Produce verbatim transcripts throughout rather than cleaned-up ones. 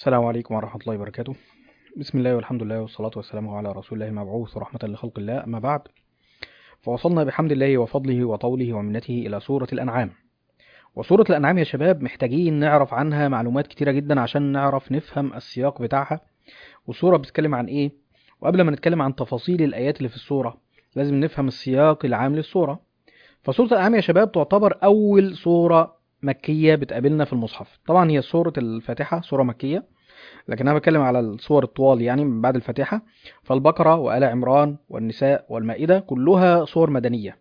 السلام عليكم ورحمة الله وبركاته. بسم الله والحمد لله والصلاة والسلام على رسول الله المبعوث رحمة لخلق الله، أما بعد، فوصلنا بحمد الله وفضله وطوله ومنته إلى سورة الأنعام. وسورة الأنعام يا شباب محتاجين نعرف عنها معلومات كتيرة جدا عشان نعرف نفهم السياق بتاعها والسورة بتتكلم عن إيه. وقبل ما نتكلم عن تفاصيل الآيات اللي في السورة لازم نفهم السياق العام للسورة. فسورة الأنعام يا شباب تعتبر أول سورة مكية بتقابلنا في المصحف. طبعا هي سورة الفاتحة سورة مكية، لكن أنا بتكلم على السور الطوال يعني من بعد الفاتحة. فالبقرة وآل عمران والنساء والمائدة كلها سور مدنية،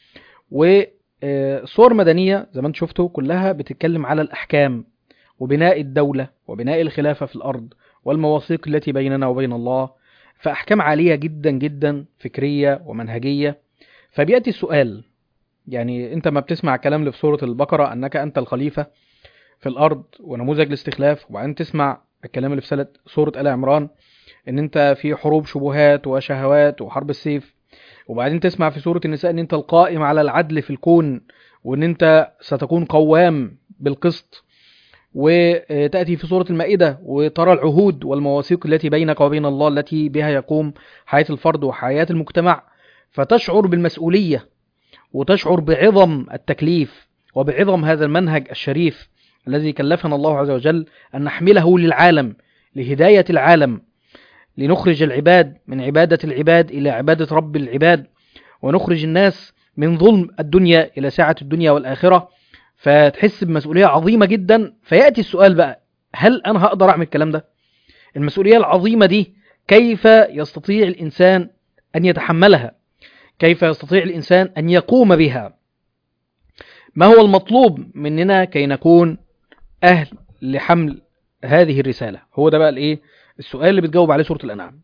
وسور مدنية زي ما انتم شفتوا كلها بتتكلم على الأحكام وبناء الدولة وبناء الخلافة في الأرض والمواثيق التي بيننا وبين الله. فأحكام عالية جدا جدا فكرية ومنهجية. فبيأتي السؤال، يعني انت ما بتسمع كلام اللي في سورة البقرة أنك أنت الخليفة في الأرض ونموذج الاستخلاف، وبعدين تسمع الكلام اللي في سورة آل عمران ان انت في حروب شبهات وشهوات وحرب السيف، وبعدين تسمع في سورة النساء ان انت القائم على العدل في الكون وان انت ستكون قوام بالقسط، وتأتي في سورة المائدة وترى العهود والمواثيق التي بينك وبين الله التي بها يقوم حياة الفرد وحياة المجتمع، فتشعر بالمسؤولية وتشعر بعظم التكليف وبعظم هذا المنهج الشريف الذي كلفنا الله عز وجل أن نحمله للعالم، لهداية العالم، لنخرج العباد من عبادة العباد إلى عبادة رب العباد، ونخرج الناس من ظلم الدنيا إلى ساعة الدنيا والآخرة. فتحس بمسؤولية عظيمة جدا. فيأتي السؤال بقى، هل أنا هقدر أعمل الكلام ده؟ المسؤولية العظيمة دي كيف يستطيع الإنسان أن يتحملها؟ كيف يستطيع الإنسان أن يقوم بها؟ ما هو المطلوب مننا كي نكون أهل لحمل هذه الرسالة؟ هو ده بقى الإيه السؤال اللي بتجاوب عليه سورة الأنعام.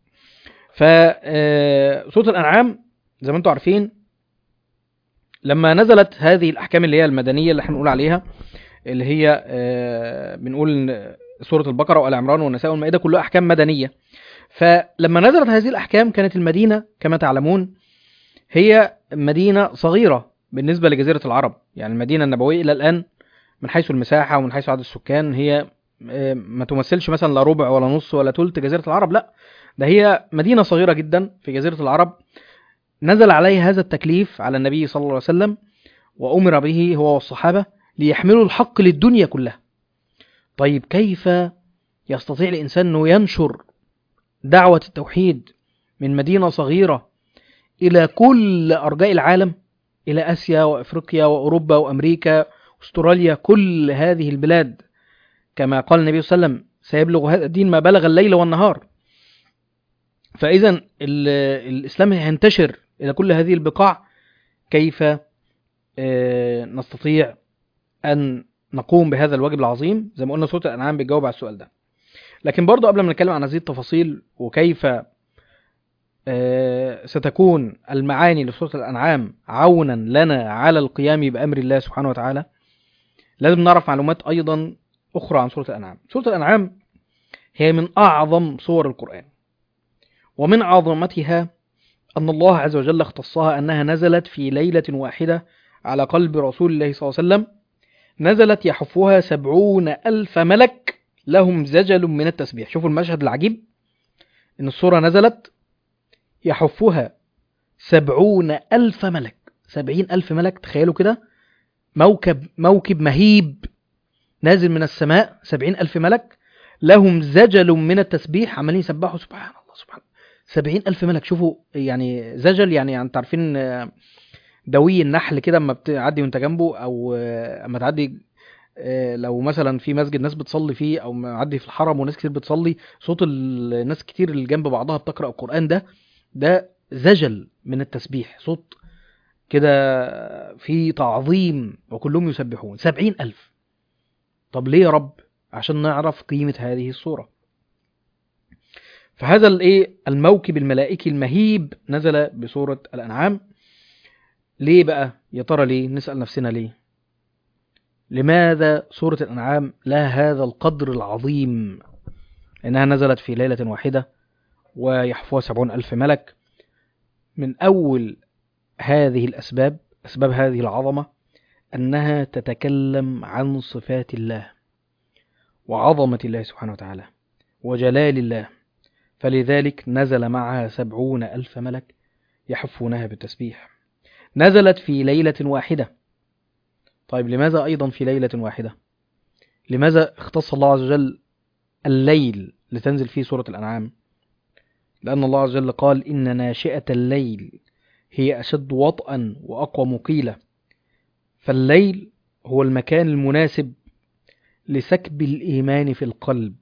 فسورة الأنعام زي ما انتم عارفين لما نزلت هذه الأحكام اللي هي المدنية اللي احنا بنقول عليها، اللي هي بنقول سورة البقرة وآل عمران والنساء والمائدة كلها أحكام مدنية. فلما نزلت هذه الأحكام كانت المدينة كما تعلمون هي مدينة صغيرة بالنسبة لجزيرة العرب. يعني المدينة النبوية إلى الآن من حيث المساحة ومن حيث عدد السكان هي ما تمثلش مثلا لا ربع ولا نص ولا ثلث جزيرة العرب، لا، ده هي مدينة صغيرة جدا في جزيرة العرب. نزل عليه هذا التكليف على النبي صلى الله عليه وسلم وأمر به هو والصحابة ليحملوا الحق للدنيا كلها. طيب كيف يستطيع الإنسان أنه ينشر دعوة التوحيد من مدينة صغيرة إلى كل أرجاء العالم، إلى آسيا وأفريقيا وأوروبا وأمريكا واستراليا، كل هذه البلاد كما قال النبي صلى الله عليه وسلم سيبلغ هذا الدين ما بلغ الليل والنهار. فإذا الإسلام ينتشر إلى كل هذه البقاع. كيف نستطيع أن نقوم بهذا الواجب العظيم؟ زي ما قلنا سورة الأنعام بتجاوب على السؤال ده. لكن برضو قبل ما نتكلم عن هذه التفاصيل وكيف ستكون المعاني لسورة الأنعام عونا لنا على القيام بأمر الله سبحانه وتعالى، لازم نعرف معلومات أيضا أخرى عن سورة الأنعام. سورة الأنعام هي من أعظم سور القرآن، ومن عظمتها أن الله عز وجل اختصها أنها نزلت في ليلة واحدة على قلب رسول الله صلى الله عليه وسلم. نزلت يحفها سبعون ألف ملك لهم زجل من التسبيح. شوفوا المشهد العجيب، إن السورة نزلت يحفها سبعون ألف ملك، سبعين ألف ملك. تخيلوا كده، موكب موكب مهيب نازل من السماء، سبعين ألف ملك لهم زجل من التسبيح، عمالين يسبحوا سبحان الله سبحان الله. سبعين ألف ملك. شوفوا يعني زجل، يعني انتوا عارفين دوي النحل كده اما بتعدي وانت جنبه، او اما تعدي لو مثلا في مسجد ناس بتصلي فيه، او معدي في الحرم وناس كتير بتصلي، صوت الناس كتير اللي جنب بعضها بتقرأ القرآن، ده ده زجل من التسبيح، صوت كده في تعظيم وكلهم يسبحون. سبعين ألف. طب ليه يا رب؟ عشان نعرف قيمة هذه الصورة. فهذا الايه الموكب الملائكي المهيب نزل بسورة الأنعام. ليه بقى يا ترى؟ ليه؟ نسأل نفسنا ليه. لماذا سورة الأنعام لها هذا القدر العظيم إنها نزلت في ليلة واحدة ويحفوها سبعون ألف ملك؟ من أول هذه الأسباب، أسباب هذه العظمة، أنها تتكلم عن صفات الله وعظمة الله سبحانه وتعالى. وجلال الله، فلذلك نزل معها سبعون ألف ملك يحفونها بالتسبيح. نزلت في ليلة واحدة. طيب لماذا أيضا في ليلة واحدة؟ لماذا اختص الله عز وجل الليل لتنزل فيه سورة الأنعام؟ لأن الله عز وجل قال إن ناشئة الليل هي أشد وطئا وأقوى مقيلة. فالليل هو المكان المناسب لسكب الإيمان في القلب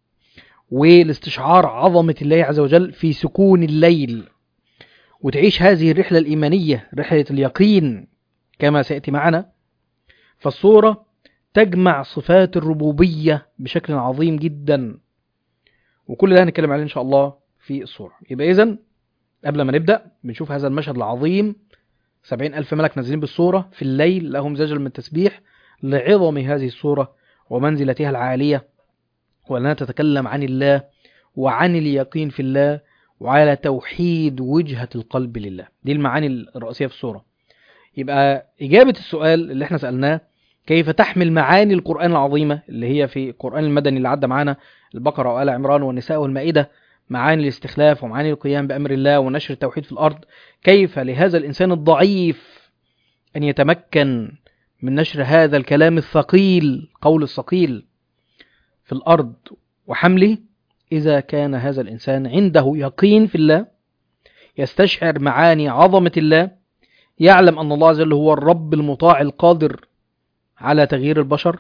والاستشعار عظمة الله عز وجل في سكون الليل، وتعيش هذه الرحلة الإيمانية، رحلة اليقين كما سيأتي معنا. فالصورة تجمع صفات الربوبية بشكل عظيم جدا، وكل ده هنتكلم عليه إن شاء الله في الصورة. يبقى إذن قبل ما نبدأ بنشوف هذا المشهد العظيم، سبعين ألف ملك نازلين بالصورة في الليل لهم زجل من التسبيح لعظم هذه الصورة ومنزلتها العالية، وأنها تتكلم عن الله وعن اليقين في الله وعلى توحيد وجهة القلب لله. دي المعاني الرئيسية في الصورة. يبقى إجابة السؤال اللي احنا سألناه كيف تحمل معاني القرآن العظيمة اللي هي في القرآن المدني اللي عدى معانا البقرة وآل عمران والنساء والمائدة، معاني الاستخلاف ومعاني القيام بأمر الله ونشر التوحيد في الأرض، كيف لهذا الإنسان الضعيف أن يتمكن من نشر هذا الكلام الثقيل، قول الثقيل في الأرض وحمله، إذا كان هذا الإنسان عنده يقين في الله، يستشعر معاني عظمة الله، يعلم أن الله عز وجل هو الرب المطاع القادر على تغيير البشر،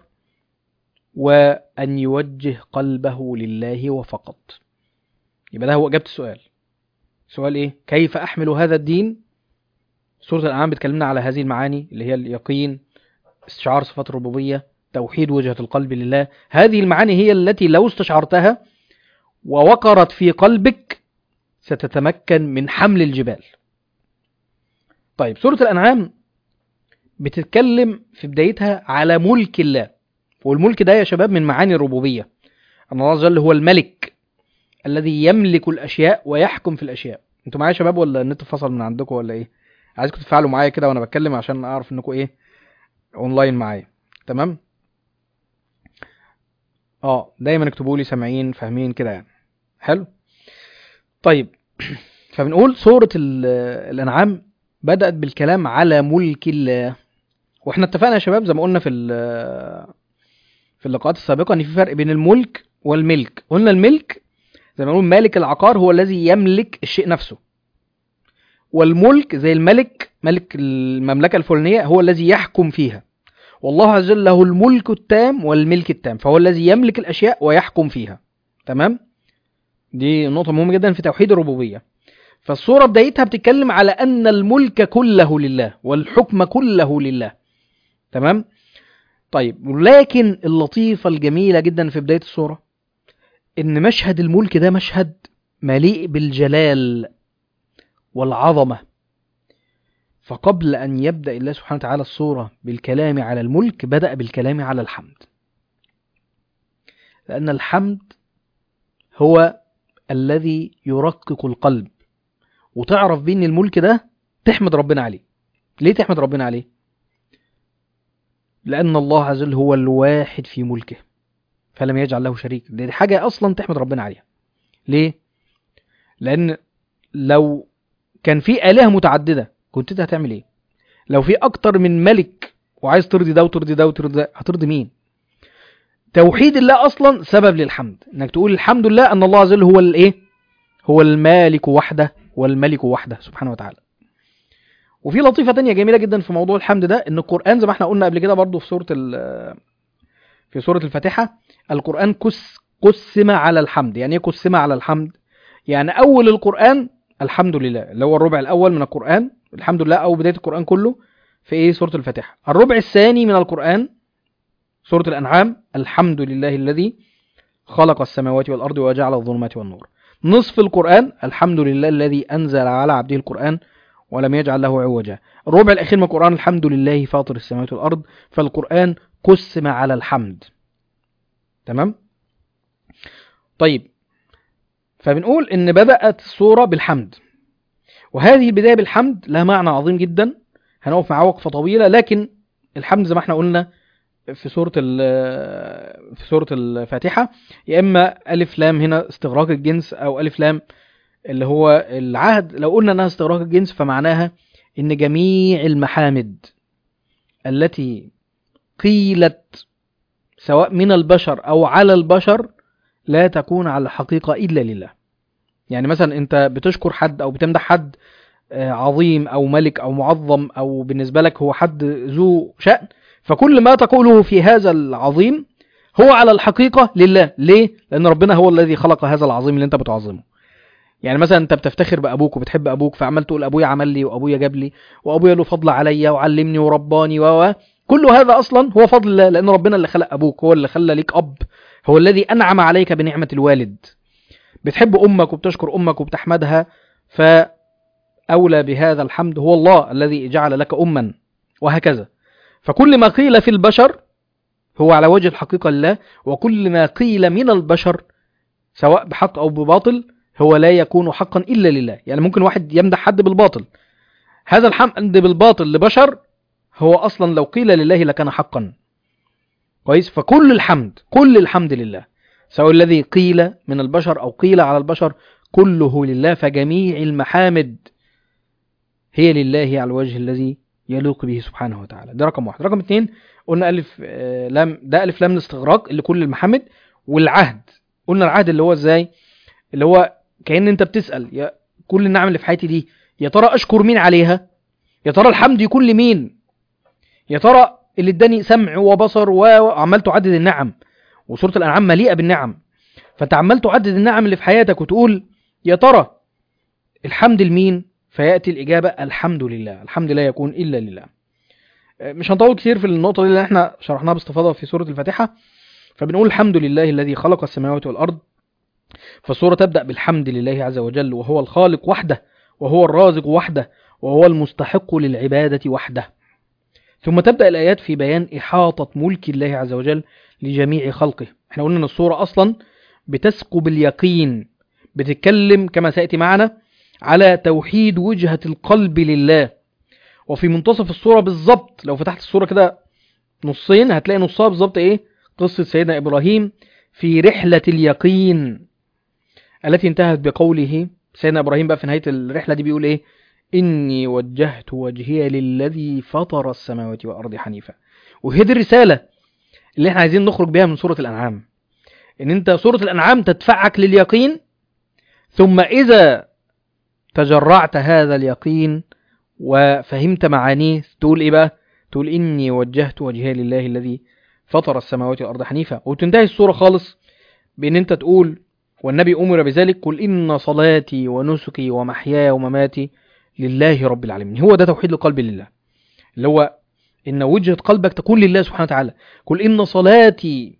وأن يوجه قلبه لله وفقط. يبقى ده هو إجابة السؤال. سؤال إيه؟ كيف أحمل هذا الدين؟ سورة الأنعام بتكلمنا على هذه المعاني اللي هي اليقين، استشعار صفات الربوبية، توحيد وجهة القلب لله. هذه المعاني هي التي لو استشعرتها ووقرت في قلبك ستتمكن من حمل الجبال. طيب سورة الأنعام بتتكلم في بدايتها على ملك الله، والملك ده يا شباب من معاني الربوبية، أن الله عز وجل هو الملك الذي يملك الأشياء ويحكم في الأشياء. انتوا معايا يا شباب ولا النت فصل من عندكم ولا ايه؟ عايزكم تفعلوا معايا كده وانا بتكلم عشان اعرف انكم ايه اونلاين معايا. تمام؟ اه دايما اكتبوا لي سامعين فاهمين كده يعني. حلو. طيب فبنقول سورة الأنعام بدأت بالكلام على ملك الله، واحنا اتفقنا يا شباب زي ما قلنا في في اللقاءات السابقة ان في فرق بين الملك والملك. قلنا الملك زي ما نقول مالك العقار هو الذي يملك الشيء نفسه، والملك زي الملك ملك المملكة الفلانية هو الذي يحكم فيها. والله عز وجل له الملك التام والملك التام، فهو الذي يملك الأشياء ويحكم فيها. تمام؟ دي نقطة مهمة جدا في توحيد الربوبية. فالصورة بدايتها بتتكلم على أن الملك كله لله والحكم كله لله. تمام؟ طيب لكن اللطيفة الجميلة جدا في بداية الصورة إن مشهد الملك ده مشهد مليء بالجلال والعظمة. فقبل أن يبدأ الله سبحانه وتعالى الصورة بالكلام على الملك بدأ بالكلام على الحمد، لأن الحمد هو الذي يرقق القلب، وتعرف بين الملك ده تحمد ربنا عليه. ليه تحمد ربنا عليه؟ لأن الله عز وجل هو الواحد في ملكه فلم يجعل له شريك. دي حاجة أصلا تحمد ربنا عليها. ليه؟ لأن لو كان في آلهة متعددة كنت انت هتعمل ايه؟ لو في أكتر من ملك وعايز ترضي ده وترضي ده وترضي ده هترضي مين؟ توحيد الله أصلا سبب للحمد، إنك تقول الحمد لله أن الله عز وجل هو الإيه؟ هو المالك وحده والملك وحده سبحانه وتعالى. وفي لطيفة تانية جميلة جدا في موضوع الحمد ده، إن القرآن زي ما احنا قلنا قبل كده برضو في سورة في سورة الفاتحة، القرآن قس قسم على الحمد. يعني ايه قسم على الحمد؟ يعني أول القرآن الحمد لله اللي هو الربع الأول من القرآن، الحمد لله أو بداية القرآن كله في إيه؟ سورة الفاتحة. الربع الثاني من القرآن سورة الأنعام الحمد لله الذي خلق السماوات والأرض وجعل الظلمات والنور. نصف القرآن الحمد لله الذي أنزل على عبده القرآن ولم يجعل له عوجا. الربع الأخير من القرآن الحمد لله فاطر السماوات والأرض. فالقرآن قسم على الحمد. تمام؟ طيب فبنقول إن بدأت السورة بالحمد، وهذه البداية بالحمد لها معنى عظيم جدا هنقف معاه وقفة طويلة. لكن الحمد زي ما احنا قلنا في سورة في سورة الفاتحة، يا إما ألف لام هنا استغراق الجنس، أو ألف لام اللي هو العهد. لو قلنا أنها استغراق الجنس فمعناها إن جميع المحامد التي قيلت سواء من البشر أو على البشر لا تكون على الحقيقة إلا لله. يعني مثلا أنت بتشكر حد أو بتمدح حد عظيم أو ملك أو معظم، أو بالنسبة لك هو حد ذو شأن، فكل ما تقوله في هذا العظيم هو على الحقيقة لله. ليه؟ لأن ربنا هو الذي خلق هذا العظيم اللي أنت بتعظمه. يعني مثلا أنت بتفتخر بأبوك وبتحب أبوك، فعمال تقول أبويا عمل لي وأبويا جاب لي وأبويا له فضل عليا وعلمني ورباني و كل هذا أصلا هو فضل الله، لأن ربنا اللي خلق أبوك، هو اللي خلى ليك أب، هو الذي أنعم عليك بنعمة الوالد. بتحب أمك وبتشكر أمك وبتحمدها، فأولى بهذا الحمد هو الله الذي جعل لك أما، وهكذا. فكل ما قيل في البشر هو على وجه الحقيقة لله، وكل ما قيل من البشر سواء بحق أو بباطل هو لا يكون حقا إلا لله. يعني ممكن واحد يمدح حد بالباطل، هذا الحمد بالباطل لبشر هو أصلا لو قيل لله لكان حقا. كويس؟ فكل الحمد كل الحمد لله، سواء الذي قيل من البشر أو قيل على البشر كله لله. فجميع المحامد هي لله على الوجه الذي يليق به سبحانه وتعالى. ده رقم واحد. رقم اثنين قلنا ألف لام، ده ألف لام الاستغراق اللي كل المحامد. والعهد قلنا العهد اللي هو ازاي؟ اللي هو كأن انت بتسأل يا كل النعم اللي في حياتي دي يا ترى أشكر مين عليها؟ يا ترى الحمد يكون لمين؟ يا ترى اللي اداني سمع وبصر وعمال تعدد النعم، وسورة الأنعام مليئة بالنعم، فانت عمال تعدد النعم اللي في حياتك وتقول يا ترى الحمد لمين؟ فيأتي الإجابة الحمد لله. الحمد لا يكون إلا لله. مش هنطول كتير في النقطة دي اللي احنا شرحناها باستفاضة في سورة الفاتحة. فبنقول الحمد لله الذي خلق السماوات والأرض، فالسورة تبدأ بالحمد لله عز وجل، وهو الخالق وحده، وهو الرازق وحده، وهو المستحق للعبادة وحده. ثم تبدأ الآيات في بيان إحاطة ملك الله عز وجل لجميع خلقه. احنا قلنا ان السورة أصلا بتسكب اليقين، بتتكلم كما سيأتي معنا على توحيد وجهة القلب لله. وفي منتصف السورة بالضبط لو فتحت السورة كده نصين هتلاقي نصها بالضبط ايه؟ قصة سيدنا إبراهيم في رحلة اليقين التي انتهت بقوله سيدنا إبراهيم بقى في نهاية الرحلة دي بيقول ايه؟ إني وجهت وجهي للذي فطر السماوات والأرض حنيفا. وهي دي الرسالة اللي احنا عايزين نخرج بها من سورة الأنعام، ان انت سورة الأنعام تدفعك لليقين، ثم إذا تجرعت هذا اليقين وفهمت معانيه تقول ايه بقى؟ تقول إني وجهت وجهي لله الذي فطر السماوات والأرض حنيفا. وتنتهي السورة خالص بأن انت تقول والنبي أمر بذلك قل إن صلاتي ونسكي ومحياي ومماتي لله رب العالمين. هو ده توحيد القلب لله، اللي هو إن وجهة قلبك تكون لله سبحانه وتعالى. قل إن صلاتي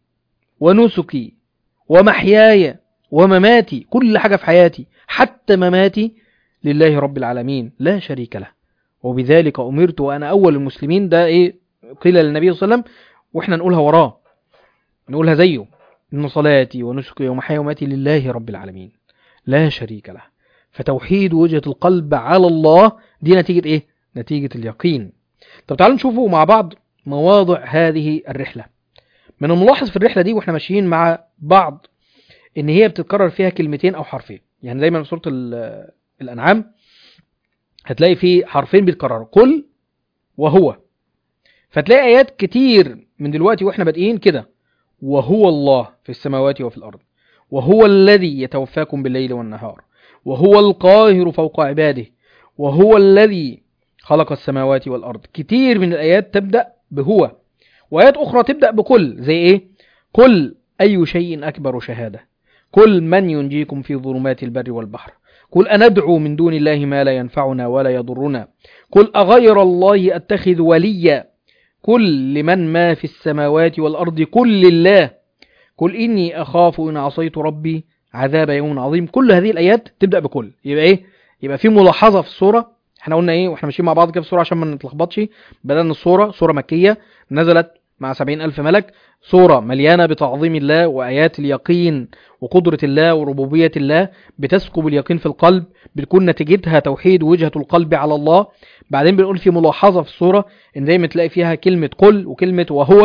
ونسكي ومحياي ومماتي، كل حاجة في حياتي حتى مماتي لله رب العالمين لا شريك له وبذلك أمرت وأنا أول المسلمين. ده إيه قيل للنبي صلى الله عليه وسلم، وإحنا نقولها وراه، نقولها زيه. إن صلاتي ونسكي ومحياي ومماتي لله رب العالمين لا شريك له. فتوحيد وجهة القلب على الله دي نتيجة إيه؟ نتيجة اليقين. طب تعالوا نشوفوا مع بعض مواضع هذه الرحلة. من الملاحظ في الرحلة دي وإحنا ماشيين مع بعض إن هي بتتكرر فيها كلمتين أو حرفين. يعني دايما في سورة الأنعام هتلاقي فيه حرفين بيتكرروا، قل وهو. فتلاقي آيات كتير من دلوقتي وإحنا بادئين كده، وهو الله في السماوات وفي الأرض، وهو الذي يتوفاكم بالليل والنهار، وهو القاهر فوق عباده، وهو الذي خلق السماوات والأرض. كتير من الآيات تبدأ بهو، وآيات أخرى تبدأ بكل. زي إيه؟ قل أي شيء أكبر شهادة، قل من ينجيكم في ظلمات البر والبحر، قل أندعو من دون الله ما لا ينفعنا ولا يضرنا، قل أغير الله أتخذ وليا، قل لمن ما في السماوات والأرض قل لله، قل إني أخاف إن عصيت ربي عذاب يوم عظيم. كل هذه الآيات تبدأ بكل. يبقى إيه؟ يبقى في ملاحظة في السورة. احنا قلنا إيه واحنا ماشيين مع بعض كده في السورة عشان ما نتلخبطش؟ بدأنا السورة سورة مكية نزلت مع سبعين ألف ملك، سورة مليانة بتعظيم الله وآيات اليقين وقدرة الله وربوبية الله، بتسكب اليقين في القلب، بتكون نتيجتها توحيد وجهة القلب على الله. بعدين بنقول في ملاحظة في السورة إن دايما تلاقي فيها كلمة قل وكلمة وهو،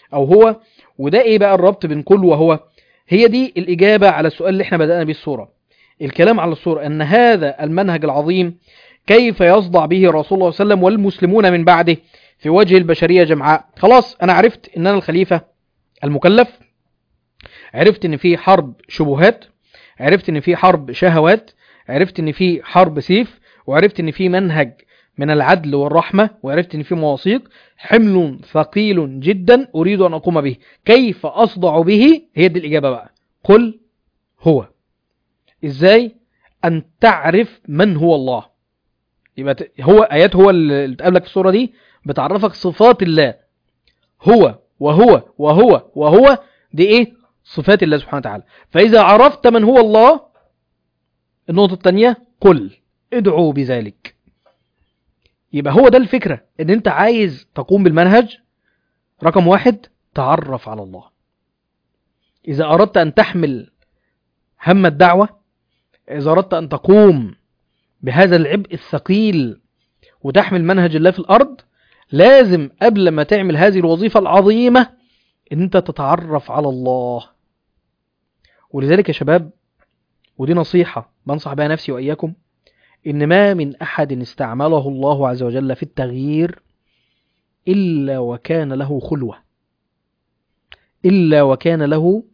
أو هو. وده إيه بقى الربط بين كل وهو؟ هي دي الإجابة على السؤال اللي احنا بدأنا به الصورة. الكلام على الصورة أن هذا المنهج العظيم كيف يصدع به رسول الله صلى الله عليه وسلم والمسلمون من بعده في وجه البشرية جمعاء. خلاص أنا عرفت أن أنا الخليفة المكلف، عرفت أن في حرب شبهات، عرفت أن في حرب شهوات، عرفت أن في حرب سيف، وعرفت أن في منهج من العدل والرحمة، وعرفت أن في مواثيق، حمل ثقيل جدا أريد أن أقوم به. كيف أصدع به؟ هي دي الإجابة بقى. قل هو. إزاي؟ أن تعرف من هو الله. يبقى هو آيات هو اللي تقابلك في الصورة دي بتعرفك صفات الله. هو وهو وهو وهو دي إيه؟ صفات الله سبحانه وتعالى. فإذا عرفت من هو الله، النقطة الثانية قل ادعوا بذلك. يبقى هو ده الفكرة، ان انت عايز تقوم بالمنهج. رقم واحد، تعرف على الله. اذا اردت ان تحمل هم الدعوة، اذا اردت ان تقوم بهذا العبء الثقيل وتحمل منهج الله في الارض، لازم قبل ما تعمل هذه الوظيفة العظيمة ان انت تتعرف على الله. ولذلك يا شباب، ودي نصيحة بنصح بها نفسي وإياكم، إن ما من أحد استعمله الله عز وجل في التغيير إلا وكان له خلوة، إلا وكان له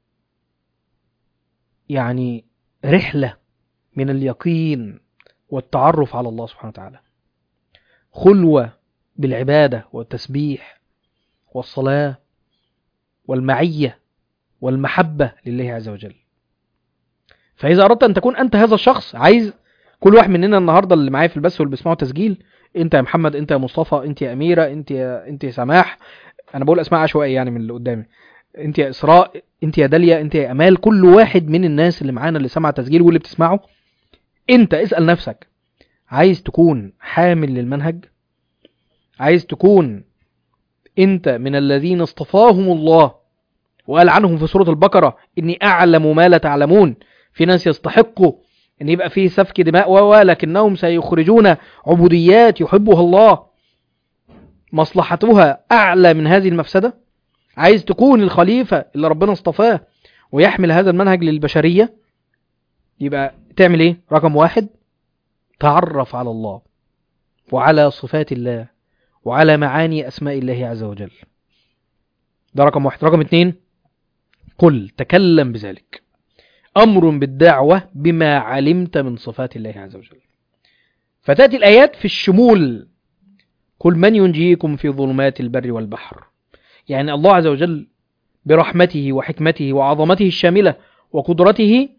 يعني رحلة من اليقين والتعرف على الله سبحانه وتعالى، خلوة بالعبادة والتسبيح والصلاة والمعية والمحبة لله عز وجل. فإذا أردت أن تكون أنت هذا الشخص، عايز كل واحد مننا النهاردة اللي معايا في البث واللي بيسمعوا تسجيل، أنت يا محمد، أنت يا مصطفى، أنت يا أميرة، أنت يا أنت يا سماح، أنا بقول أسماء عشوائية يعني من اللي قدامي، أنت يا إسراء، أنت يا داليا، أنت يا أمال، كل واحد من الناس اللي معانا اللي سمع تسجيل واللي بتسمعه، أنت اسأل نفسك، عايز تكون حامل للمنهج؟ عايز تكون أنت من الذين اصطفاهم الله وقال عنهم في سورة البقرة إني أعلم ما لا تعلمون؟ في ناس يستحقوا ان يبقى فيه سفك دماء ولكنهم سيخرجون عبوديات يحبها الله مصلحتها اعلى من هذه المفسدة. عايز تكون الخليفة اللي ربنا اصطفاه ويحمل هذا المنهج للبشرية، يبقى تعمل ايه؟ رقم واحد، تعرف على الله وعلى صفات الله وعلى معاني اسماء الله عز وجل. ده رقم واحد. رقم اتنين، قل، تكلم بذلك، أمر بالدعوة بما علمت من صفات الله عز وجل. فتأتي الآيات في الشمول، قل من ينجيكم في ظلمات البر والبحر. يعني الله عز وجل برحمته وحكمته وعظمته الشاملة وقدرته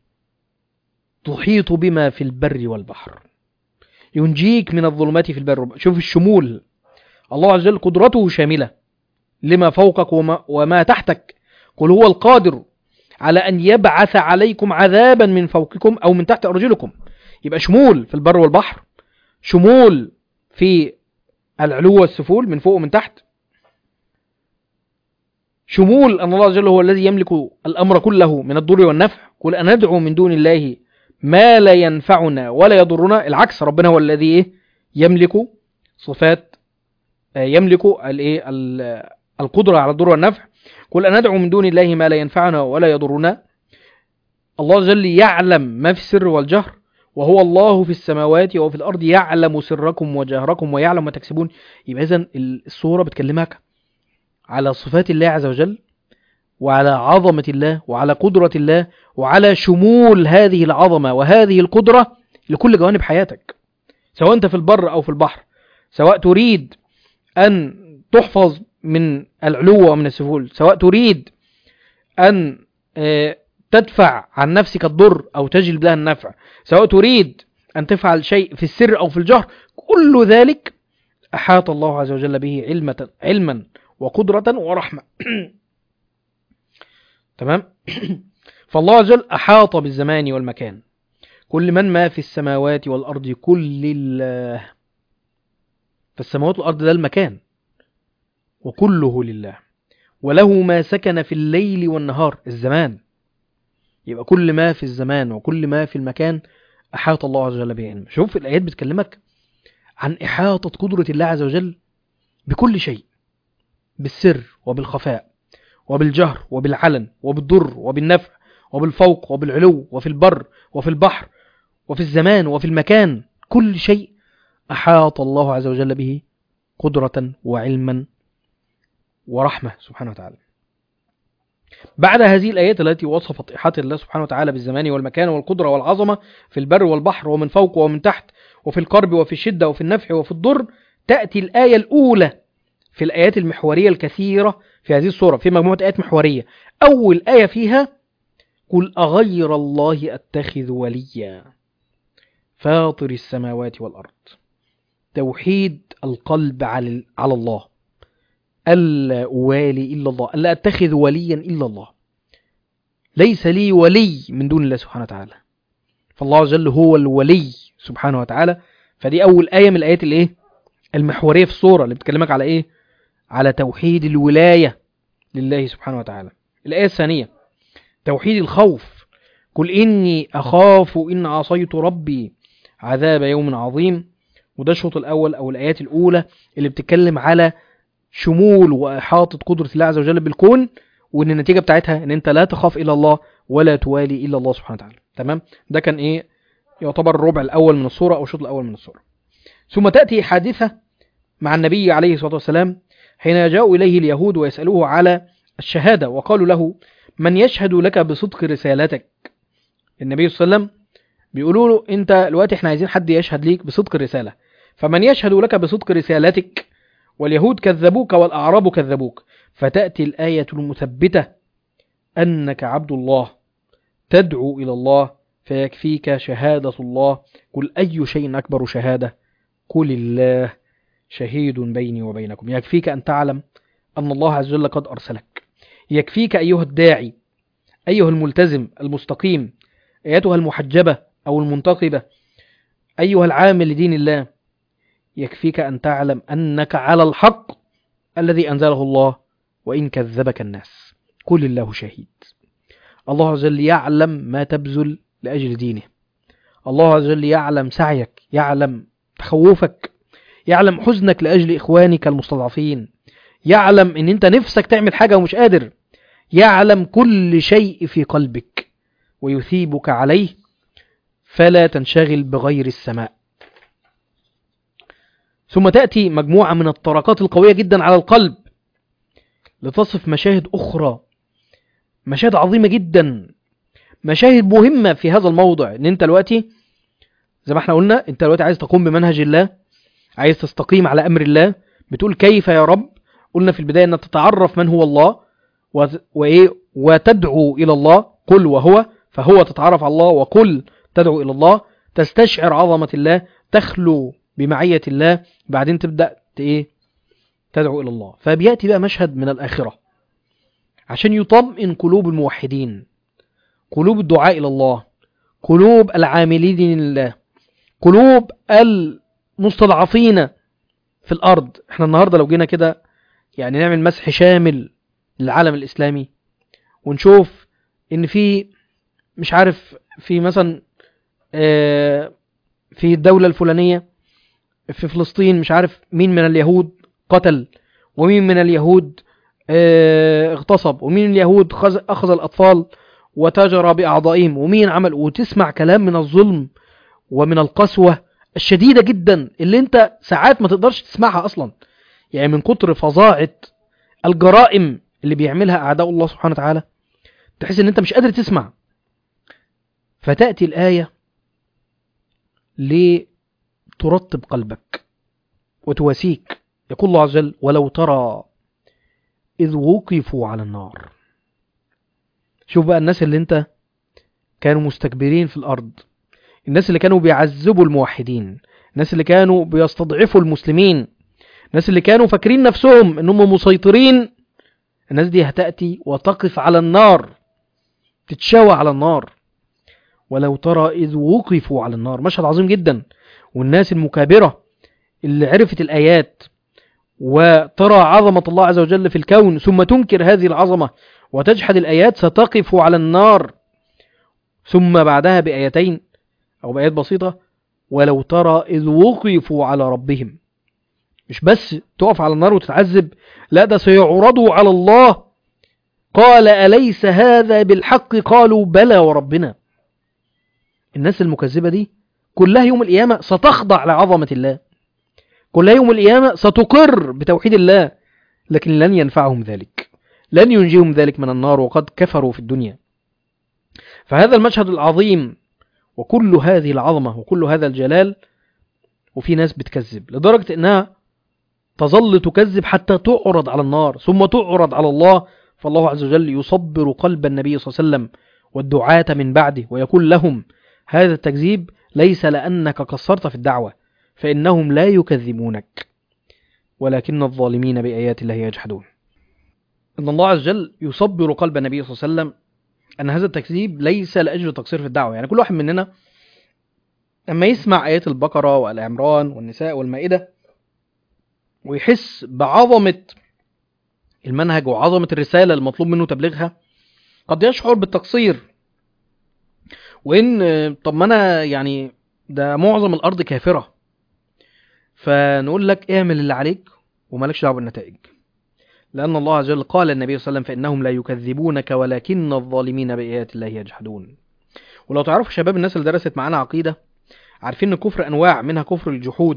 تحيط بما في البر والبحر، ينجيك من الظلمات في البر والبحر. شوف الشمول، الله عز وجل قدرته شاملة لما فوقك وما, وما تحتك. قل هو القادر على أن يبعث عليكم عذابا من فوقكم أو من تحت أرجلكم. يبقى شمول في البر والبحر، شمول في العلو والسفول من فوق ومن تحت، شمول أن الله عز وجل هو الذي يملك الأمر كله من الضر والنفع. قل أن ندعو من دون الله ما لا ينفعنا ولا يضرنا. العكس، ربنا هو الذي إيه؟ يملك صفات، يملك القدرة على الضر والنفع. قل أن ندعو من دون الله ما لا ينفعنا ولا يضرنا. الله عز وجل يعلم ما في السر والجهر، وهو الله في السماوات وفي الأرض يعلم سركم وجهركم ويعلم ما تكسبون. يبقى إذن السورة بتكلمك على صفات الله عز وجل وعلى عظمة الله وعلى قدرة الله وعلى شمول هذه العظمة وهذه القدرة لكل جوانب حياتك، سواء أنت في البر أو في البحر، سواء تريد أن تحفظ من العلو ومن السفول، سواء تريد أن تدفع عن نفسك الضر أو تجلب لها النفع، سواء تريد أن تفعل شيء في السر أو في الجهر، كل ذلك أحاط الله عز وجل به علما علما وقدرة ورحمة. تمام. فالله عز وجل أحاط بالزمان والمكان، كل من ما في السماوات والأرض كل الله. فالسماوات والأرض ده المكان وكله لله، وله ما سكن في الليل والنهار، الزمان. يبقى كل ما في الزمان وكل ما في المكان أحاط الله عز وجل به. شوف الآيات بتكلمك عن إحاطة قدرة الله عز وجل بكل شيء. بالسر وبالخفاء وبالجهر وبالعلن وبالضر وبالنفع وبالفوق وبالعلو وفي البر وفي البحر وفي الزمان وفي المكان. كل شيء أحاط الله عز وجل به قدرة وعلما ورحمة سبحانه وتعالى. بعد هذه الآيات التي وصفت إحاطة الله سبحانه وتعالى بالزمان والمكان والقدرة والعظمة في البر والبحر ومن فوق ومن تحت وفي القرب وفي الشدة وفي النفع وفي الضر، تأتي الآية الأولى في الآيات المحورية الكثيرة في هذه السورة، في مجموعة آيات محورية. أول آية فيها: قل أغير الله أتخذ وليا فاطر السماوات والأرض. توحيد القلب على الله، ألا أوالي إلا الله، ألا أتخذ وليا إلا الله، ليس لي ولي من دون الله سبحانه وتعالى، فالله عز وجل هو الولي سبحانه وتعالى. فدي أول آية من الآيات الإيه؟ المحورية في السورة اللي بتكلمك على إيه؟ على توحيد الولاية لله سبحانه وتعالى. الآية الثانية توحيد الخوف: قل إني أخاف إن عصيت ربي عذاب يوم عظيم. وده الشوط الأول أو الآيات الأولى اللي بتتكلم على شمول وإحاطة قدرة الله عز وجل بالكون، وإن النتيجة بتاعتها إن أنت لا تخاف إلا الله ولا توالي إلا الله سبحانه وتعالى. تمام؟ ده كان إيه؟ يعتبر الربع الأول من السورة أو الشوط الأول من السورة. ثم تأتي حادثة مع النبي عليه الصلاة والسلام حين جاءوا إليه اليهود ويسألوه على الشهادة، وقالوا له: من يشهد لك بصدق رسالتك؟ النبي صلى الله عليه وسلم بيقولوا له: أنت دلوقتي إحنا عايزين حد يشهد ليك بصدق الرسالة، فمن يشهد لك بصدق رسالتك؟ واليهود كذبوك والأعراب كذبوك. فتأتي الآية المثبتة أنك عبد الله تدعو إلى الله فيكفيك شهادة الله. قل أي شيء أكبر شهادة؟ قل الله شهيد بيني وبينكم. يكفيك أن تعلم أن الله عز وجل قد أرسلك. يكفيك أيها الداعي، أيها الملتزم المستقيم، أيتها المحجبة أو المنتقبة، أيها العامل لدين الله، يكفيك أن تعلم أنك على الحق الذي أنزله الله وإن كذبك الناس. قل الله شهيد. الله عز وجل يعلم ما تبذل لأجل دينه. الله عز وجل يعلم سعيك، يعلم تخوفك، يعلم حزنك لأجل إخوانك المستضعفين، يعلم إن أنت نفسك تعمل حاجة ومش قادر، يعلم كل شيء في قلبك ويثيبك عليه، فلا تنشغل بغير السماء. ثم تأتي مجموعة من الطرقات القوية جدا على القلب لتصف مشاهد أخرى، مشاهد عظيمة جدا، مشاهد مهمة في هذا الموضع. ان انت دلوقتي زي ما احنا قلنا، انت دلوقتي عايز تقوم بمنهج الله، عايز تستقيم على أمر الله، بتقول كيف يا رب؟ قلنا في البداية ان تتعرف من هو الله وإيه وتدعو إلى الله. قل وهو، فهو تتعرف على الله، وقل تدعو إلى الله، تستشعر عظمة الله، تخلو بمعية الله، بعدين تبدأ إيه؟ تدعو إلى الله. فبيأتي بقى مشهد من الآخرة عشان يطمئن قلوب الموحدين، قلوب الدعاء إلى الله، قلوب العاملين لله، قلوب المستضعفين في الأرض. احنا النهاردة لو جينا كده يعني نعمل مسح شامل للعالم الإسلامي ونشوف إن في مش عارف في مثلا في الدولة الفلانية في فلسطين مش عارف مين من اليهود قتل، ومين من اليهود اغتصب، ومين من اليهود أخذ الأطفال وتاجر بأعضائهم، ومين عمل، وتسمع كلام من الظلم ومن القسوة الشديدة جدا اللي انت ساعات ما تقدرش تسمعها أصلا، يعني من كتر فظاعة الجرائم اللي بيعملها أعداء الله سبحانه وتعالى تحس ان انت مش قادر تسمع. فتأتي الآية لترطب قلبك وتواسيك. يقول الله عز وجل: ولو ترى إذ وقفوا على النار. شوف بقى الناس اللي انت كانوا مستكبرين في الأرض، الناس اللي كانوا بيعذبوا الموحدين، الناس اللي كانوا بيستضعفوا المسلمين، الناس اللي كانوا فاكرين نفسهم انهم مسيطرين، الناس دي هتأتي وتقف على النار، تتشوى على النار. ولو ترى إذ وقفوا على النار، مشهد عظيم جدا. والناس المكابرة اللي عرفت الآيات وترى عظمة الله عز وجل في الكون ثم تنكر هذه العظمة وتجحد الآيات ستقف على النار. ثم بعدها بآيتين أو بآيات بسيطة: ولو ترى إذ وقفوا على ربهم مش بس تقف على النار وتتعذب، لا ده سيعرضوا على الله. قال أليس هذا بالحق؟ قالوا بلى وربنا. الناس المكذبة دي كلها يوم القيامة ستخضع لعظمة الله، كلها يوم القيامة ستقر بتوحيد الله، لكن لن ينفعهم ذلك، لن ينجيهم ذلك من النار وقد كفروا في الدنيا. فهذا المشهد العظيم وكل هذه العظمة وكل هذا الجلال، وفي ناس بتكذب لدرجة انها تظل تكذب حتى تعرض على النار ثم تعرض على الله. فالله عز وجل يصبر قلب النبي صلى الله عليه وسلم والدعاة من بعده ويقول لهم هذا التكذيب ليس لأنك قصرت في الدعوة، فإنهم لا يكذبونك ولكن الظالمين بآيات الله يجحدون. إن الله عز وجل يصبر قلب النبي صلى الله عليه وسلم أن هذا التكذيب ليس لأجل تقصير في الدعوة. يعني كل واحد مننا لما يسمع آيات البقرة والعمران والنساء والمائدة ويحس بعظمة المنهج وعظمة الرسالة المطلوب منه تبليغها، قد يشعر بالتقصير، وإن طب ما أنا يعني ده معظم الأرض كافرة، فنقول لك اعمل اللي عليك ومالكش دعوة بالنتائج. لأن الله عز وجل قال النبي صلى الله عليه وسلم فإنهم لا يكذبونك ولكن الظالمين بآيات الله يجحدون. ولو تعرفوا شباب الناس اللي درست معانا عقيدة عارفين ان الكفر أنواع، منها كفر الجحود،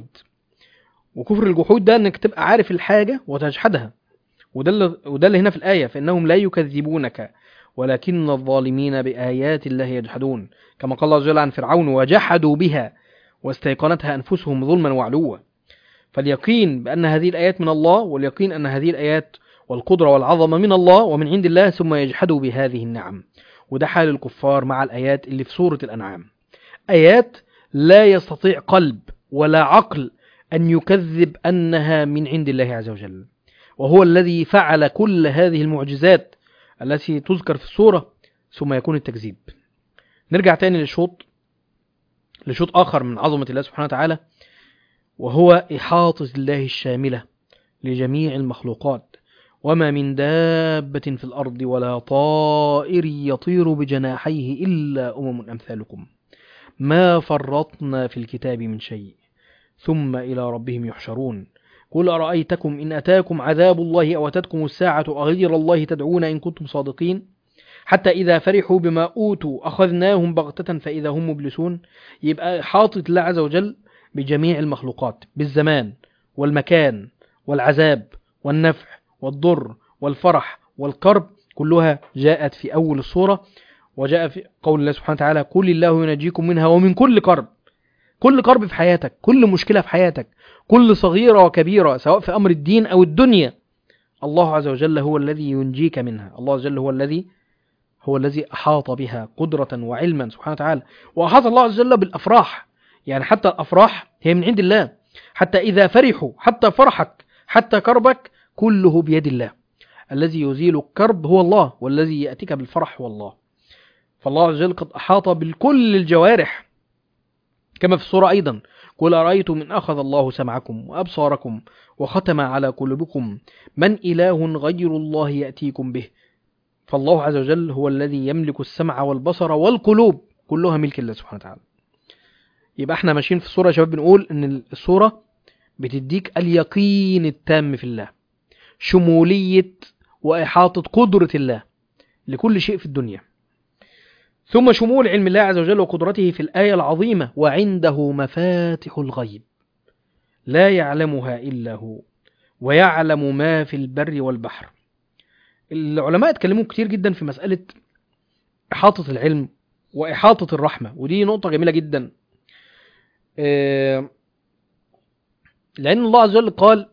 وكفر الجحود ده انك تبقى عارف الحاجة وتجحدها، وده اللي, وده اللي هنا في الآية فإنهم لا يكذبونك ولكن الظالمين بآيات الله يجحدون، كما قال الله عز وجل عن فرعون وجحدوا بها واستيقنتها أنفسهم ظلما وعلوا. فاليقين بأن هذه الآيات من الله، واليقين أن هذه الآيات والقدرة والعظمة من الله ومن عند الله، ثم يجحدوا بهذه النعم. وده حال الكفار مع الآيات اللي في سورة الأنعام، آيات لا يستطيع قلب ولا عقل أن يكذب أنها من عند الله عز وجل، وهو الذي فعل كل هذه المعجزات التي تذكر في السورة، ثم يكون التكذيب. نرجع تاني للشوط لشوط آخر من عظمة الله سبحانه وتعالى، وهو إحاطة الله الشاملة لجميع المخلوقات، وما من دابة في الأرض ولا طائر يطير بجناحيه إلا أمم أمثالكم ما فرطنا في الكتاب من شيء ثم إلى ربهم يحشرون. قل أرأيتكم إن أتاكم عذاب الله أو أتتكم الساعة أغير الله تدعون إن كنتم صادقين حتى إذا فرحوا بما أوتوا أخذناهم بغتة فإذا هم مبلسون. يبقى حاطط الله عز وجل بجميع المخلوقات بالزمان والمكان والعذاب والنفع والضر والفرح والكرب، كلها جاءت في أول السورة. وجاء في قول الله سبحانه وتعالى قل الله ينجيكم منها ومن كل كرب. كل كرب في حياتك، كل مشكلة في حياتك، كل صغيرة وكبيرة سواء في أمر الدين أو الدنيا، الله عز وجل هو الذي ينجيك منها. الله عز وجل هو الذي هو الذي أحاط بها قدرة وعلما سبحانه وتعالى. وأحاط الله عز وجل بالأفراح، يعني حتى الأفراح هي من عند الله، حتى إذا فرحوا، حتى فرحك حتى كربك كله بيد الله. الذي يزيل الكرب هو الله، والذي يأتيك بالفرح هو الله. فالله عز وجل قد أحاط بالكل الجوارح، كما في السورة أيضا قل أرأيتم إن أخذ الله سمعكم وأبصاركم وختم على قلوبكم من إله غير الله يأتيكم به. فالله عز وجل هو الذي يملك السمع والبصر والقلوب، كلها ملك الله سبحانه وتعالى. يبقى احنا ماشيين في السورة يا شباب بنقول ان السورة بتديك اليقين التام في الله، شمولية وإحاطة قدرة الله لكل شيء في الدنيا، ثم شمول علم الله عز وجل وقدرته في الآية العظيمة وعنده مفاتح الغيب لا يعلمها إلا هو ويعلم ما في البر والبحر. العلماء اتكلموا كتير جدا في مسألة إحاطة العلم وإحاطة الرحمة، ودي نقطة جميلة جدا، لأن الله عز وجل قال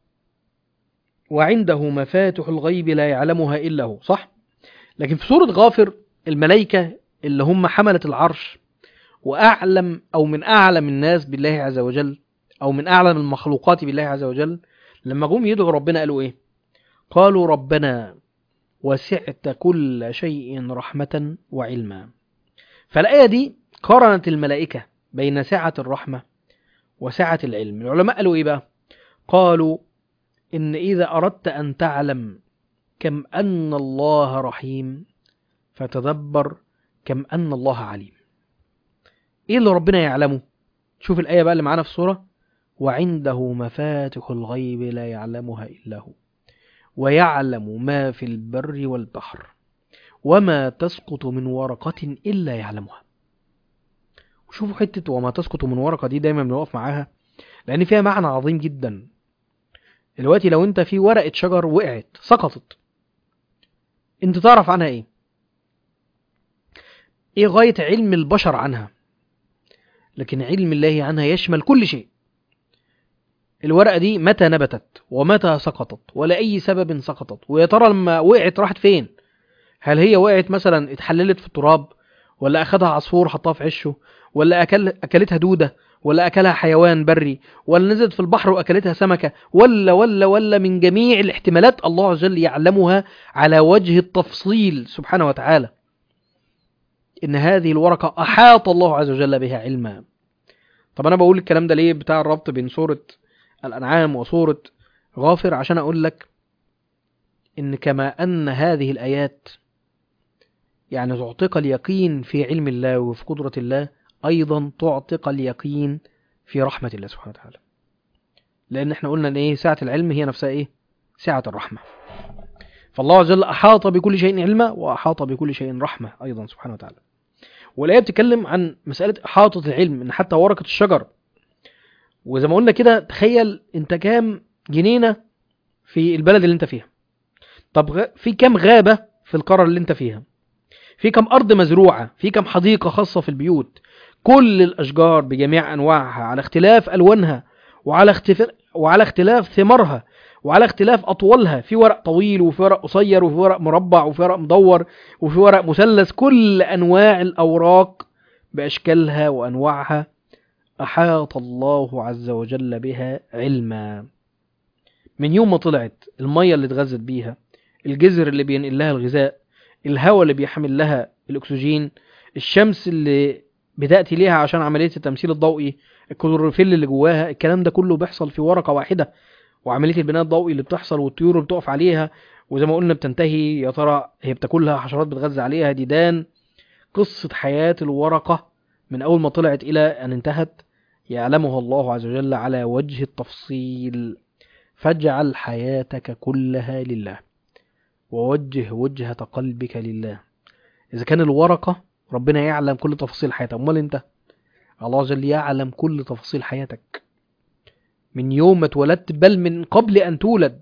وعنده مفاتح الغيب لا يعلمها إلا هو، صح؟ لكن في سورة غافر الملائكة اللي هم حملة العرش وأعلم أو من أعلم الناس بالله عز وجل أو من أعلم المخلوقات بالله عز وجل، لما قوم يدعوا ربنا قالوا إيه؟ قالوا ربنا وسعت كل شيء رحمة وعلما. فالآية دي قارنت الملائكة بين سعة الرحمة وسعة العلم. العلماء قالوا إيه بقى؟ قالوا إن إذا أردت أن تعلم كم أن الله رحيم فتدبر كم أن الله عليم. إيه اللي ربنا يعلمه؟ شوف الآية بقى اللي معانا في السورة وعنده مفاتح الغيب لا يعلمها إلا هو ويعلم ما في البر والبحر وما تسقط من ورقة إلا يعلمها. وشوفوا حتة وما تسقط من ورقة دي دايما بنوقف معاها، لأن فيها معنى عظيم جدا. دلوقتي لو انت في ورقة شجر وقعت سقطت، انت تعرف عنها ايه؟ ايه غاية علم البشر عنها؟ لكن علم الله عنها يشمل كل شيء. الورقة دي متى نبتت ومتى سقطت ولا أي سبب سقطت، ويا ترى لما وقعت راحت فين؟ هل هي وقعت مثلا اتحللت في التراب، ولا أخدها عصفور حطها في عشه، ولا أكل أكلتها دودة، ولا أكلها حيوان بري، ولا نزلت في البحر وأكلتها سمكة، ولا ولا ولا من جميع الاحتمالات الله عز وجل يعلمها على وجه التفصيل سبحانه وتعالى. إن هذه الورقة أحاط الله عز وجل بها علما. طب أنا بقول الكلام ده ليه بتاع الربط بين سورة الأنعام وسورة غافر؟ عشان أقول لك إن كما أن هذه الآيات يعني تعطيك اليقين في علم الله وفي قدرة الله، أيضا تعطيك اليقين في رحمة الله سبحانه وتعالى. لأن احنا قلنا إن إيه سعة العلم هي نفسها إيه سعة الرحمة. فالله عز وجل أحاط بكل شيء علما وأحاط بكل شيء رحمة أيضا سبحانه وتعالى. والآية بتتكلم عن مسألة إحاطة العلم، إن حتى ورقة الشجر، وزي ما قلنا كده تخيل أنت كام جنينة في البلد اللي أنت فيها، طب في كام غابة في القرى اللي أنت فيها، في كم أرض مزروعة، في كم حديقة خاصة في البيوت، كل الأشجار بجميع أنواعها على اختلاف ألوانها وعلى اختلاف وعلى اختلاف ثمارها وعلى اختلاف أطولها، في ورق طويل وفي ورق قصير وفي ورق مربع وفي ورق مدور وفي ورق مثلث، كل أنواع الأوراق بأشكالها وأنواعها أحاط الله عز وجل بها علما. من يوم ما طلعت المية اللي اتغذت بيها، الجذر اللي بينقل لها الغذاء، الهواء اللي بيحمل لها الأكسجين، الشمس اللي بتأتي ليها عشان عملية التمثيل الضوئي، الكلوروفيل اللي جواها، الكلام ده كله بيحصل في ورقة واحدة. وعملية البناء الضوئي اللي بتحصل والطيور اللي بتقف عليها وزي ما قلنا بتنتهي، يا ترى هي بتاكلها حشرات بتغذى عليها، ديدان. قصة حياة الورقة من أول ما طلعت إلى أن انتهت يعلمها الله عز وجل على وجه التفصيل. فاجعل حياتك كلها لله ووجه وجهة قلبك لله. إذا كان الورقة ربنا يعلم كل تفاصيل حياتك، أمال أنت الله عز وجل يعلم كل تفاصيل حياتك من يوم ما اتولدت، بل من قبل أن تولد.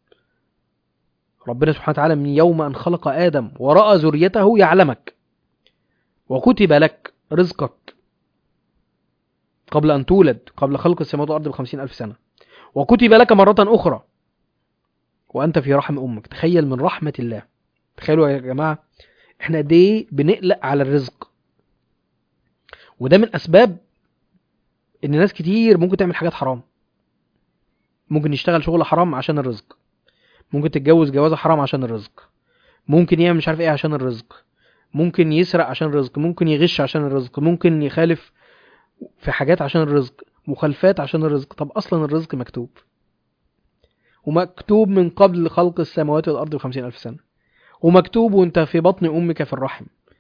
ربنا سبحانه وتعالى من يوم أن خلق آدم ورأى ذريته يعلمك، وكتب لك رزقك قبل أن تولد، قبل خلق السماوات والأرض بخمسين ألف سنة، وكتب لك مرة أخرى وأنت في رحم أمك. تخيل من رحمة الله. تخيلوا يا جماعة احنا قد ايه بنقلق على الرزق، وده من أسباب إن ناس كتير ممكن تعمل حاجات حرام، ممكن يشتغل شغل حرام عشان الرزق، ممكن تتجوز جوازة حرام عشان الرزق، ممكن يعمل مش عارف ايه عشان الرزق، ممكن يسرق عشان الرزق، ممكن يغش عشان الرزق، ممكن يخالف في حاجات عشان الرزق، مخالفات عشان الرزق. طب أصلا الرزق مكتوب، ومكتوب من قبل خلق السماوات والأرض بخمسين ألف سنة، ومكتوب وانت في بطن أمك في الرحم.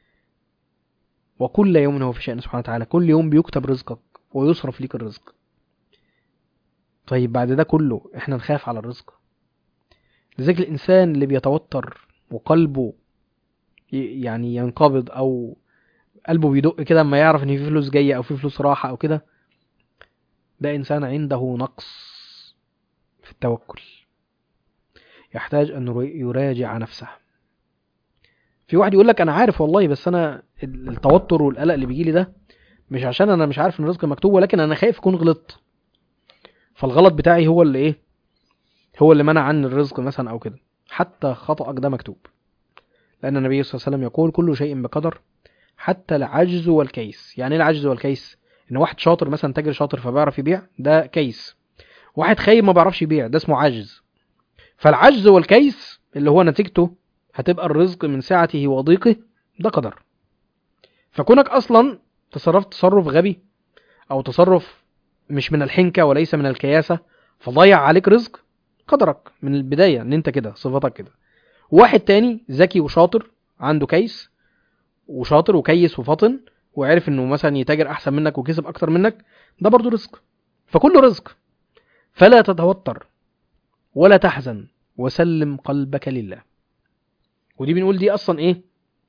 وكل يوم هو في شأن سبحانه وتعالى، كل يوم بيكتب رزقك ويصرف ليك الرزق. طيب بعد ده كله احنا نخاف على الرزق؟ لذلك الإنسان اللي بيتوتر وقلبه يعني ينقبض أو قلبه بيدق كده لما يعرف ان في فلوس جاية أو في فلوس راحة أو كده، ده إنسان عنده نقص في التوكل، يحتاج أن يراجع نفسه. في واحد يقول لك أنا عارف والله، بس أنا التوتر والقلق اللي بيجيلي ده مش عشان أنا مش عارف إن الرزق مكتوب، ولكن أنا خايف أكون غلطت، فالغلط بتاعي هو اللي إيه هو اللي منع عني الرزق مثلا أو كده. حتى خطأك ده مكتوب، لأن النبي صلى الله عليه وسلم يقول كل شيء بقدر حتى العجز والكيس. يعني ايه العجز والكيس؟ ان واحد شاطر مثلا تاجر شاطر فبيعرف يبيع، ده كيس. واحد خايب ما بيعرفش يبيع، ده اسمه عجز. فالعجز والكيس اللي هو نتيجته هتبقى الرزق من سعته وضيقه، ده قدر. فكونك اصلا تصرفت تصرف غبي او تصرف مش من الحنكة وليس من الكياسة فضيع عليك رزق، قدرك من البداية ان انت كده، صفتك كده. واحد تاني ذكي وشاطر عنده كيس وشاطر وكيس وفطن وعرف انه مثلا يتاجر احسن منك وكسب اكتر منك، ده برضو رزق. فكله رزق، فلا تتوتر ولا تحزن وسلم قلبك لله. ودي بنقول دي أصلا إيه؟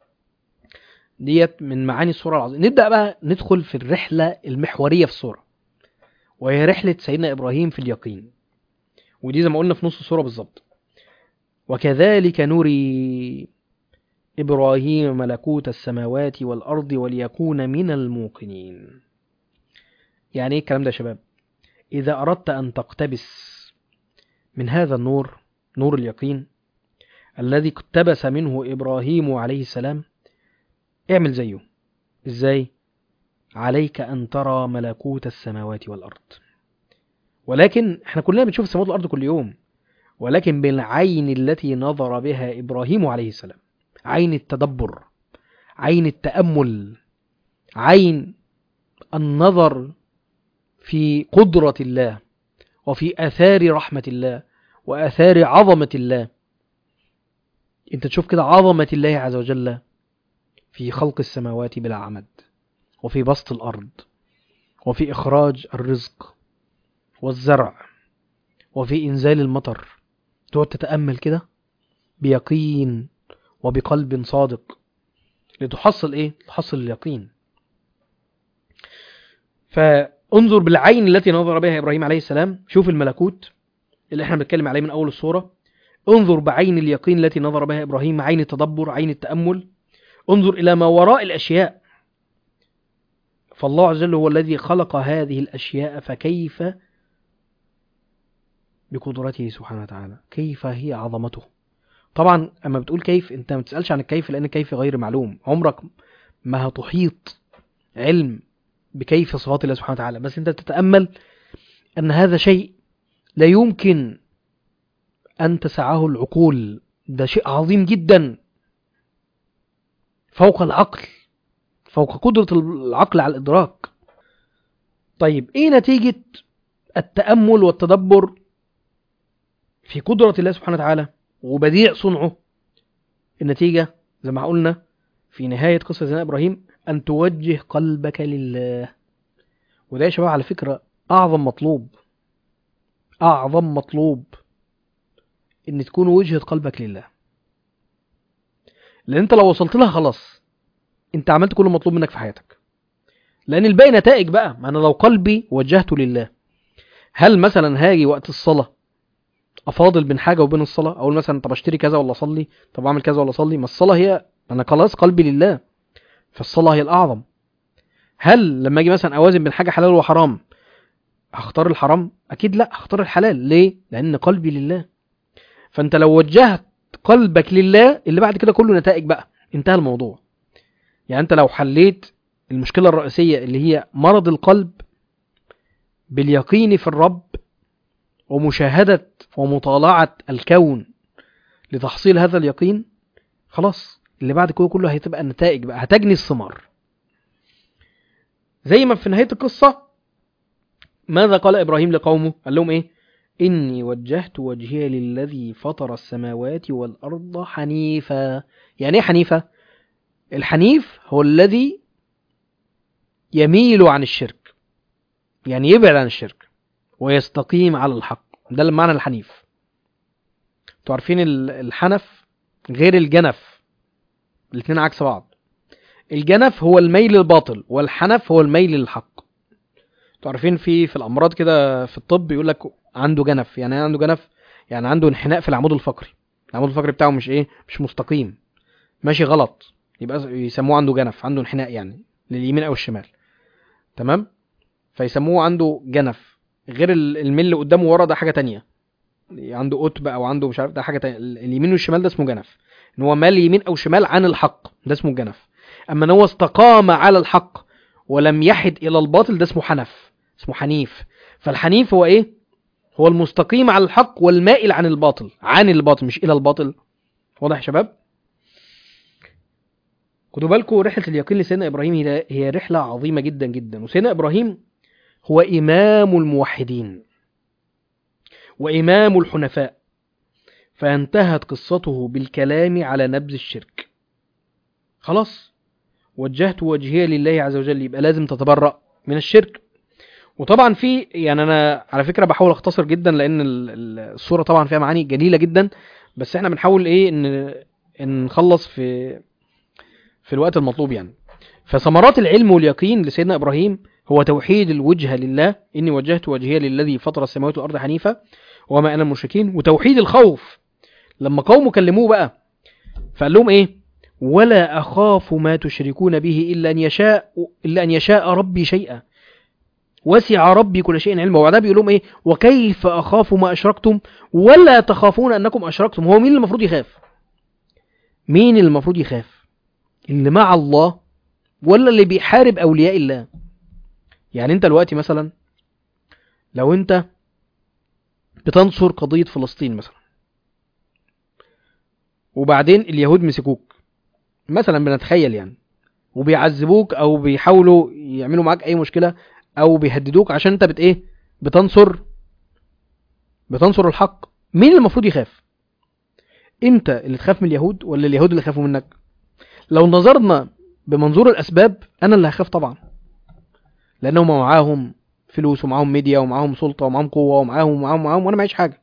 ديت من معاني السورة العظيمة. نبدأ بقى ندخل في الرحلة المحورية في السورة، وهي رحلة سيدنا إبراهيم في اليقين. ودي زي ما قلنا في نص السورة بالظبط. وكذلك نري إبراهيم ملكوت السماوات والأرض وليكون من الموقنين. يعني إيه الكلام ده يا شباب؟ إذا أردت أن تقتبس من هذا النور، نور اليقين الذي اقتبس منه إبراهيم عليه السلام، اعمل زيه. إزاي؟ عليك أن ترى ملكوت السماوات والأرض. ولكن احنا كلنا بنشوف السماوات والأرض كل يوم، ولكن بالعين التي نظر بها إبراهيم عليه السلام، عين التدبر، عين التأمل، عين النظر في قدرة الله وفي آثار رحمة الله وآثار عظمة الله. انت تشوف كده عظمة الله عز وجل في خلق السماوات بلا عمد، وفي بسط الأرض، وفي إخراج الرزق والزرع، وفي إنزال المطر. تقعد تتأمل كده بيقين وبقلب صادق لتحصل إيه؟ تحصل اليقين. فانظر بالعين التي نظر بها إبراهيم عليه السلام، شوف الملكوت اللي احنا بنتكلم عليه من أول الصورة. انظر بعين اليقين التي نظر بها إبراهيم، عين التدبر، عين التأمل. انظر إلى ما وراء الأشياء، فالله عز وجل هو الذي خلق هذه الأشياء، فكيف بقدرته سبحانه وتعالى، كيف هي عظمته. طبعا أما بتقول كيف، أنت ما تسألش عن الكيف، لأن الكيف غير معلوم، عمرك ما هتحيط علم بكيف صفات الله سبحانه وتعالى، بس أنت تتأمل أن هذا شيء لا يمكن أن تسعه العقول، ده شيء عظيم جدا فوق العقل، فوق قدرة العقل على الإدراك. طيب إيه نتيجة التأمل والتدبر في قدرة الله سبحانه وتعالى وبديع صنعه؟ النتيجة زي ما قلنا في نهاية قصة سيدنا إبراهيم، أن توجه قلبك لله. وده يا شباب على فكرة أعظم مطلوب، أعظم مطلوب إن تكون وجهة قلبك لله. لأن أنت لو وصلت لها خلاص أنت عملت كل مطلوب منك في حياتك، لأن الباقي نتائج بقى. ما أنا لو قلبي وجهته لله، هل مثلا هاجي وقت الصلاة أفاضل بين حاجة وبين الصلاة؟ أقول مثلا طب أشتري كذا ولا أصلي، طب أعمل كذا ولا أصلي؟ ما الصلاة هي، أنا خلاص قلبي لله، فالصلاة هي الأعظم. هل لما أجي مثلا أوازن بين حاجة حلال وحرام هختار الحرام؟ أكيد لا، هختار الحلال. ليه؟ لأن قلبي لله. فأنت لو وجهت قلبك لله، اللي بعد كده كله نتائج بقى، انتهى الموضوع. يعني أنت لو حليت المشكلة الرئيسية اللي هي مرض القلب باليقين في الرب ومشاهدة ومطالعة الكون لتحصيل هذا اليقين، خلاص اللي بعد كده كله هتبقى النتائج بقى، هتجني الثمار. زي ما في نهاية القصة ماذا قال إبراهيم لقومه؟ قال لهم إيه؟ إني وجهت وجهي للذي فطر السماوات والأرض حنيفا. يعني إيه حنيفا؟ الحنيف هو الذي يميل عن الشرك، يعني يبعد عن الشرك ويستقيم على الحق. ده المعنى الحنيف. انتوا عارفين الحنف غير الجنف، الاثنين عكس بعض. الجنف هو الميل للباطل، والحنف هو الميل للحق. انتوا عارفين في في الامراض كده في الطب يقول لك عنده جنف. يعني عنده جنف، يعني عنده انحناء في العمود الفقري، العمود الفقري بتاعه مش ايه، مش مستقيم، ماشي غلط، يبقى يسموه عنده جنف، عنده انحناء يعني لليمين او الشمال، تمام؟ فيسموه عنده جنف. غير الميل اللي قدامه ورا ده حاجه تانية، عنده قطب او عنده مش عارف، ده حاجه تانية. اليمين والشمال ده اسمه جنف، ان هو مال يمين او شمال عن الحق، ده اسمه جنف. اما ان هو استقام على الحق ولم يحد الى الباطل، ده اسمه حنف، اسمه حنيف. فالحنيف هو ايه؟ هو المستقيم على الحق والمائل عن الباطل، عن الباطل مش الى الباطل. واضح يا شباب؟ خدوا بالكم، رحله اليقين لسيدنا ابراهيم هي رحله عظيمه جدا جدا. وسيدنا ابراهيم هو امام الموحدين وامام الحنفاء، فانتهت قصته بالكلام على نبذ الشرك. خلاص وجهت وجهي لله عز وجل، يبقى لازم تتبرأ من الشرك. وطبعا في يعني انا على فكره بحاول اختصر جدا لان ال- ال- الصوره طبعا فيها معاني جميله جدا، بس احنا بنحاول ايه ان ان نخلص في في الوقت المطلوب يعني. فثمرات العلم واليقين لسيدنا ابراهيم هو توحيد الوجهه لله، اني وجهت وجهي للذي فطر السماوات والارض حنيفا وما انا من المشركين. وتوحيد الخوف لما قومه كلموه بقى فقال لهم ايه؟ ولا اخاف ما تشركون به الا ان يشاء الا ان يشاء ربي شيئا وسع ربي كل شيء علما. وبعدها بيقول لهم ايه؟ وكيف اخاف ما اشركتم ولا تخافون انكم اشركتم. هو مين اللي المفروض يخاف؟ مين اللي المفروض يخاف؟ اللي مع الله ولا اللي بيحارب اولياء الله؟ يعني انت دلوقتي مثلا لو انت بتنصر قضية فلسطين مثلا، وبعدين اليهود مسكوك مثلا، بنتخيل يعني، وبيعذبوك او بيحاولوا يعملوا معاك اي مشكلة او بيهددوك عشان انت بت ايه بتنصر بتنصر الحق، مين اللي المفروض يخاف؟ انت اللي تخاف من اليهود ولا اليهود اللي يخافوا منك؟ لو نظرنا بمنظور الاسباب انا اللي هخاف طبعا، لانهم معاهم فلوس ومعاهم ميديا ومعاهم سلطة ومعاهم قوة ومعاهم ومعاهم ومعاهم وانا معيش حاجة.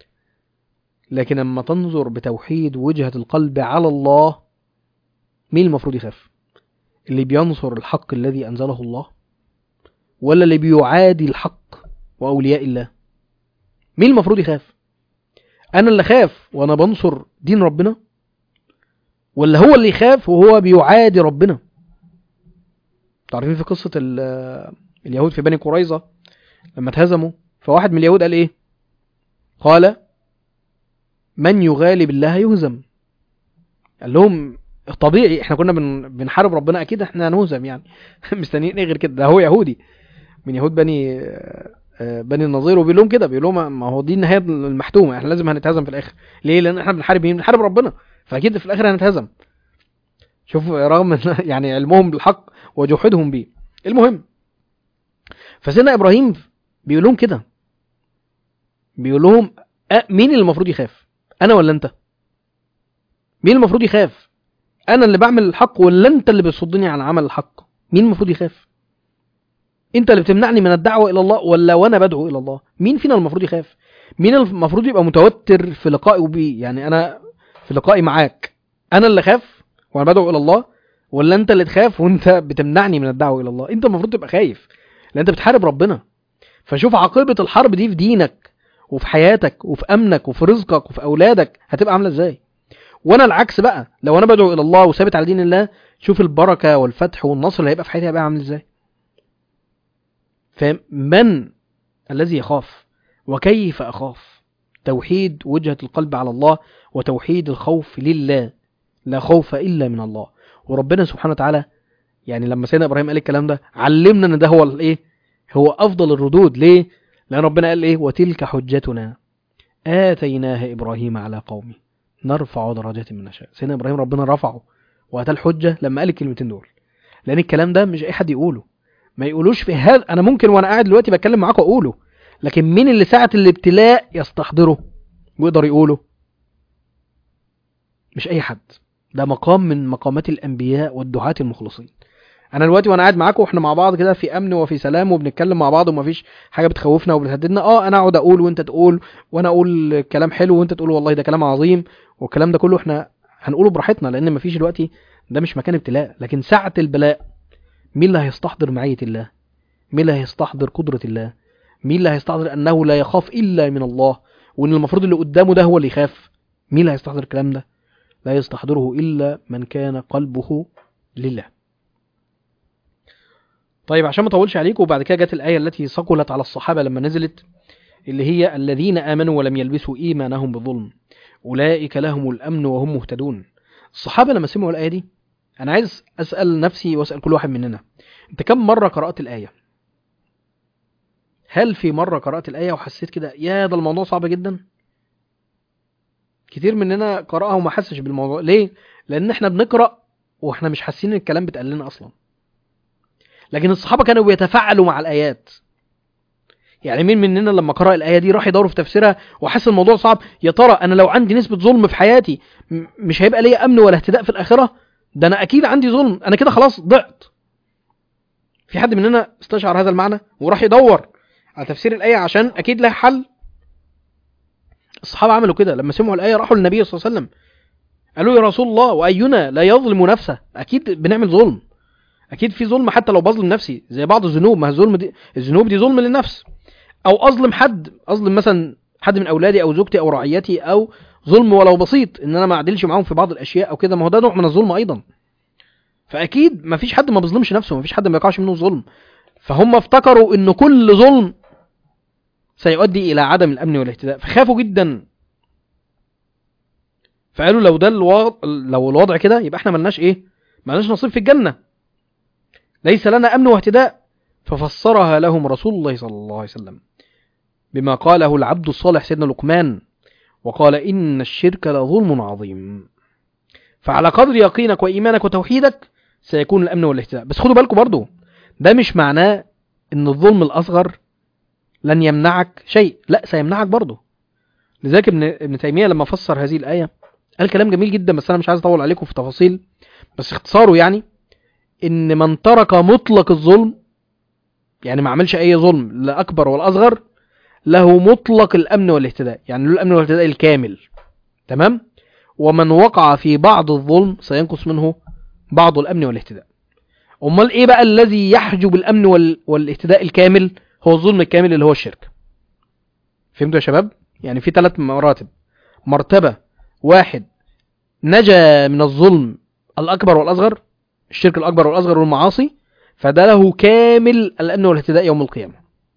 لكن لما تنظر بتوحيد وجهة القلب على الله، مين المفروض يخاف؟ اللي بينصر الحق الذي انزله الله ولا اللي بيعادي الحق واولياء الله؟ مين المفروض يخاف؟ انا اللي خاف وانا بنصر دين ربنا ولا هو اللي يخاف وهو بيعادي ربنا؟ تعرفين في قصة اليهود في بني قريظة لما اتهزموا، فواحد من اليهود قال ايه؟ قال من يغالب الله يهزم. قال لهم طبيعي احنا كنا بن بنحارب ربنا اكيد احنا هنهزم يعني مستنيين ايه غير كده؟ ده هو يهودي من يهود بني بني النظير وبيقول لهم كده، بيقول لهم ما هو دي النهايه المحتومه، احنا لازم هنتهزم في الاخر. ليه؟ لان احنا بنحارب مين؟ بنحارب ربنا، فاكيد في الاخر هنتهزم. شوف رغم يعني علمهم بالحق وجحودهم به. المهم فسيدنا ابراهيم بيقول لهم كده، بيقول لهم أه مين اللي المفروض يخاف؟ انا ولا انت؟ مين المفروض يخاف؟ انا اللي بعمل الحق ولا انت اللي بتصدني عن عمل الحق؟ مين المفروض يخاف؟ انت اللي بتمنعني من الدعوة الى الله ولا وانا بدعو الى الله؟ مين فينا المفروض يخاف؟ مين المفروض يبقى متوتر في لقائي بيه؟ يعني انا في لقائي معاك انا اللي خاف وانا بدعو الى الله ولا انت اللي تخاف وانت بتمنعني من الدعوة الى الله؟ انت المفروض تبقى خايف لان انت بتحارب ربنا. فشوف عاقبة الحرب دي في دينك وفي حياتك وفي امنك وفي رزقك وفي اولادك هتبقى عاملة ازاي. وانا العكس بقى، لو انا بدعو الى الله وثابت على دين الله، شوف البركة والفتح والنصر اللي هيبقى في حياتي هيبقى عامل ازاي. فمن الذي يخاف وكيف أخاف؟ توحيد وجهة القلب على الله وتوحيد الخوف لله، لا خوف إلا من الله. وربنا سبحانه وتعالى يعني لما سيدنا إبراهيم قال الكلام ده علمنا ان ده هو الايه، هو أفضل الردود. ليه؟ لأن ربنا قال ايه؟ وتلك حجتنا آتيناها إبراهيم على قومه نرفع درجات من نشاء. سيدنا إبراهيم ربنا رفعه وأتى الحجة لما قال الكلمتين دول، لأن الكلام ده مش أي حد يقوله، ما يقولوش في هذا. انا ممكن وانا قاعد دلوقتي بتكلم معاكم اقوله، لكن مين اللي ساعة الابتلاء يستحضره ويقدر يقوله؟ مش اي حد. ده مقام من مقامات الانبياء والدعاة المخلصين. انا دلوقتي وانا قاعد معاكم واحنا مع بعض كده في امن وفي سلام وبنتكلم مع بعض ومفيش حاجه بتخوفنا وبتهددنا، اه انا اقعد اقول وانت تقول وانا اقول كلام حلو وانت تقول والله ده كلام عظيم، والكلام ده كله احنا هنقوله براحتنا لان مفيش دلوقتي، ده مش مكان ابتلاء. لكن ساعة البلاء مين اللي هيستحضر معية الله؟ مين اللي هيستحضر قدرة الله؟ مين اللي هيستحضر أنه لا يخاف إلا من الله وأن المفروض اللي قدامه ده هو اللي يخاف؟ مين اللي هيستحضر الكلام ده؟ لا يستحضره إلا من كان قلبه لله. طيب عشان ما اطولش عليكم، وبعد كده جت الآية التي ثقلت على الصحابة لما نزلت، اللي هي الذين آمنوا ولم يلبسوا إيمانهم بظلم أولئك لهم الأمن وهم مهتدون. الصحابة لما سمعوا الآية دي، أنا عايز أسأل نفسي وأسأل كل واحد مننا، أنت كم مرة قرأت الآية؟ هل في مرة قرأت الآية وحسيت كده يا ده الموضوع صعب جدا؟ كتير مننا قرأها وما حسش بالموضوع. ليه؟ لأن احنا بنقرأ واحنا مش حاسين ان الكلام بيتقال لنا أصلا. لكن الصحابة كانوا بيتفاعلوا مع الآيات. يعني مين مننا لما قرأ الآية دي راح يدور في تفسيرها وحس الموضوع صعب؟ يا ترى أنا لو عندي نسبة ظلم في حياتي مش هيبقى ليا أمن ولا اهتداء في الآخرة؟ ده أنا أكيد عندي ظلم، أنا كده خلاص ضعت. في حد مننا استشعر هذا المعنى وراح يدور على تفسير الآية عشان أكيد لها حل؟ الصحابة عملوا كده لما سمعوا الآية، راحوا للنبي صلى الله عليه وسلم قالوا يا رسول الله وأينا لا يظلم نفسه؟ أكيد بنعمل ظلم، أكيد في ظلم حتى لو بظلم نفسي زي بعض الذنوب، ما الظلم دي الذنوب دي ظلم للنفس، أو أظلم حد، أظلم مثلا حد من أولادي أو زوجتي أو رعيتي، أو ظلم ولو بسيط إن أنا ما أعدلش معاهم في بعض الأشياء أو كده، ما هو ده نوع من الظلم أيضا. فأكيد ما فيش حد ما بيظلمش نفسه، ما فيش حد ما يقعش منه ظلم. فهم افتكروا إن كل ظلم سيؤدي إلى عدم الأمن والاهتداء، فخافوا جدا. فقالوا لو ده الوضع، لو الوضع كده يبقى احنا ملناش ايه، ملناش نصيب في الجنة، ليس لنا أمن واهتداء. ففسرها لهم رسول الله صلى الله عليه وسلم بما قاله العبد الصالح سيدنا لقمان، وقال إن الشرك لظلم عظيم. فعلى قدر يقينك وإيمانك وتوحيدك سيكون الأمن والاهتداء. بس خدوا بالكم برضو، ده مش معناه إن الظلم الأصغر لن يمنعك شيء، لا سيمنعك برضو. لذلك ابن, ابن تيمية لما فسر هذه الآية قال كلام جميل جدا، بس أنا مش عايز أطول عليكم في تفاصيل، بس اختصاره يعني إن من ترك مطلق الظلم، يعني ما عملش أي ظلم لا أكبر ولا أصغر، له مطلق الأمن والاهتداء، يعني له الأمن والاهتداء الكامل. تمام؟ ومن وقع في بعض الظلم سينقص منه بعض الأمن والاهتداء. أمال إيه بقى الذي يحجب الأمن وال... والاهتداء الكامل؟ هو الظلم الكامل اللي هو الشرك. فهمتوا يا شباب؟ يعني في ثلاث مراتب. مرتبة واحد نجا من الظلم الأكبر والأصغر، الشرك الأكبر والأصغر والمعاصي، فده له كامل الأمن والاهتداء يوم القيامة.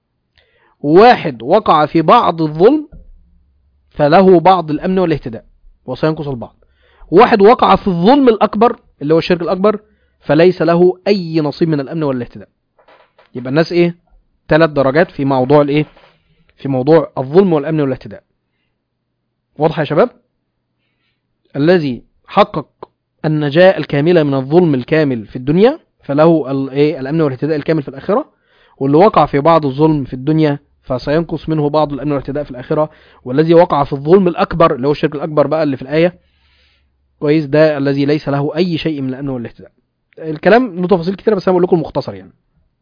واحد وقع في بعض الظلم فله بعض الأمن والاهتداء وسينقص البعض. واحد وقع في الظلم الأكبر اللي هو الشرك الأكبر فليس له أي نصيب من الأمن والاهتداء. يبقى الناس إيه؟ ثلاث درجات في موضوع الإيه؟ في موضوع الظلم والأمن والاهتداء. واضح يا شباب؟ الذي حقق النجاة الكاملة من الظلم الكامل في الدنيا فله الإيه؟ الأمن والاهتداء الكامل في الآخرة، واللي وقع في بعض الظلم في الدنيا فسينقص منه بعض الأمن والاهتداء في الآخرة. والذي وقع في الظلم الأكبر اللي هو الشرك الأكبر بقى اللي في الآية كويس، ده الذي ليس له أي شيء من الأمن والاهتداء. الكلام له تفاصيل كتيرة بس أنا بقول لكم المختصر يعني.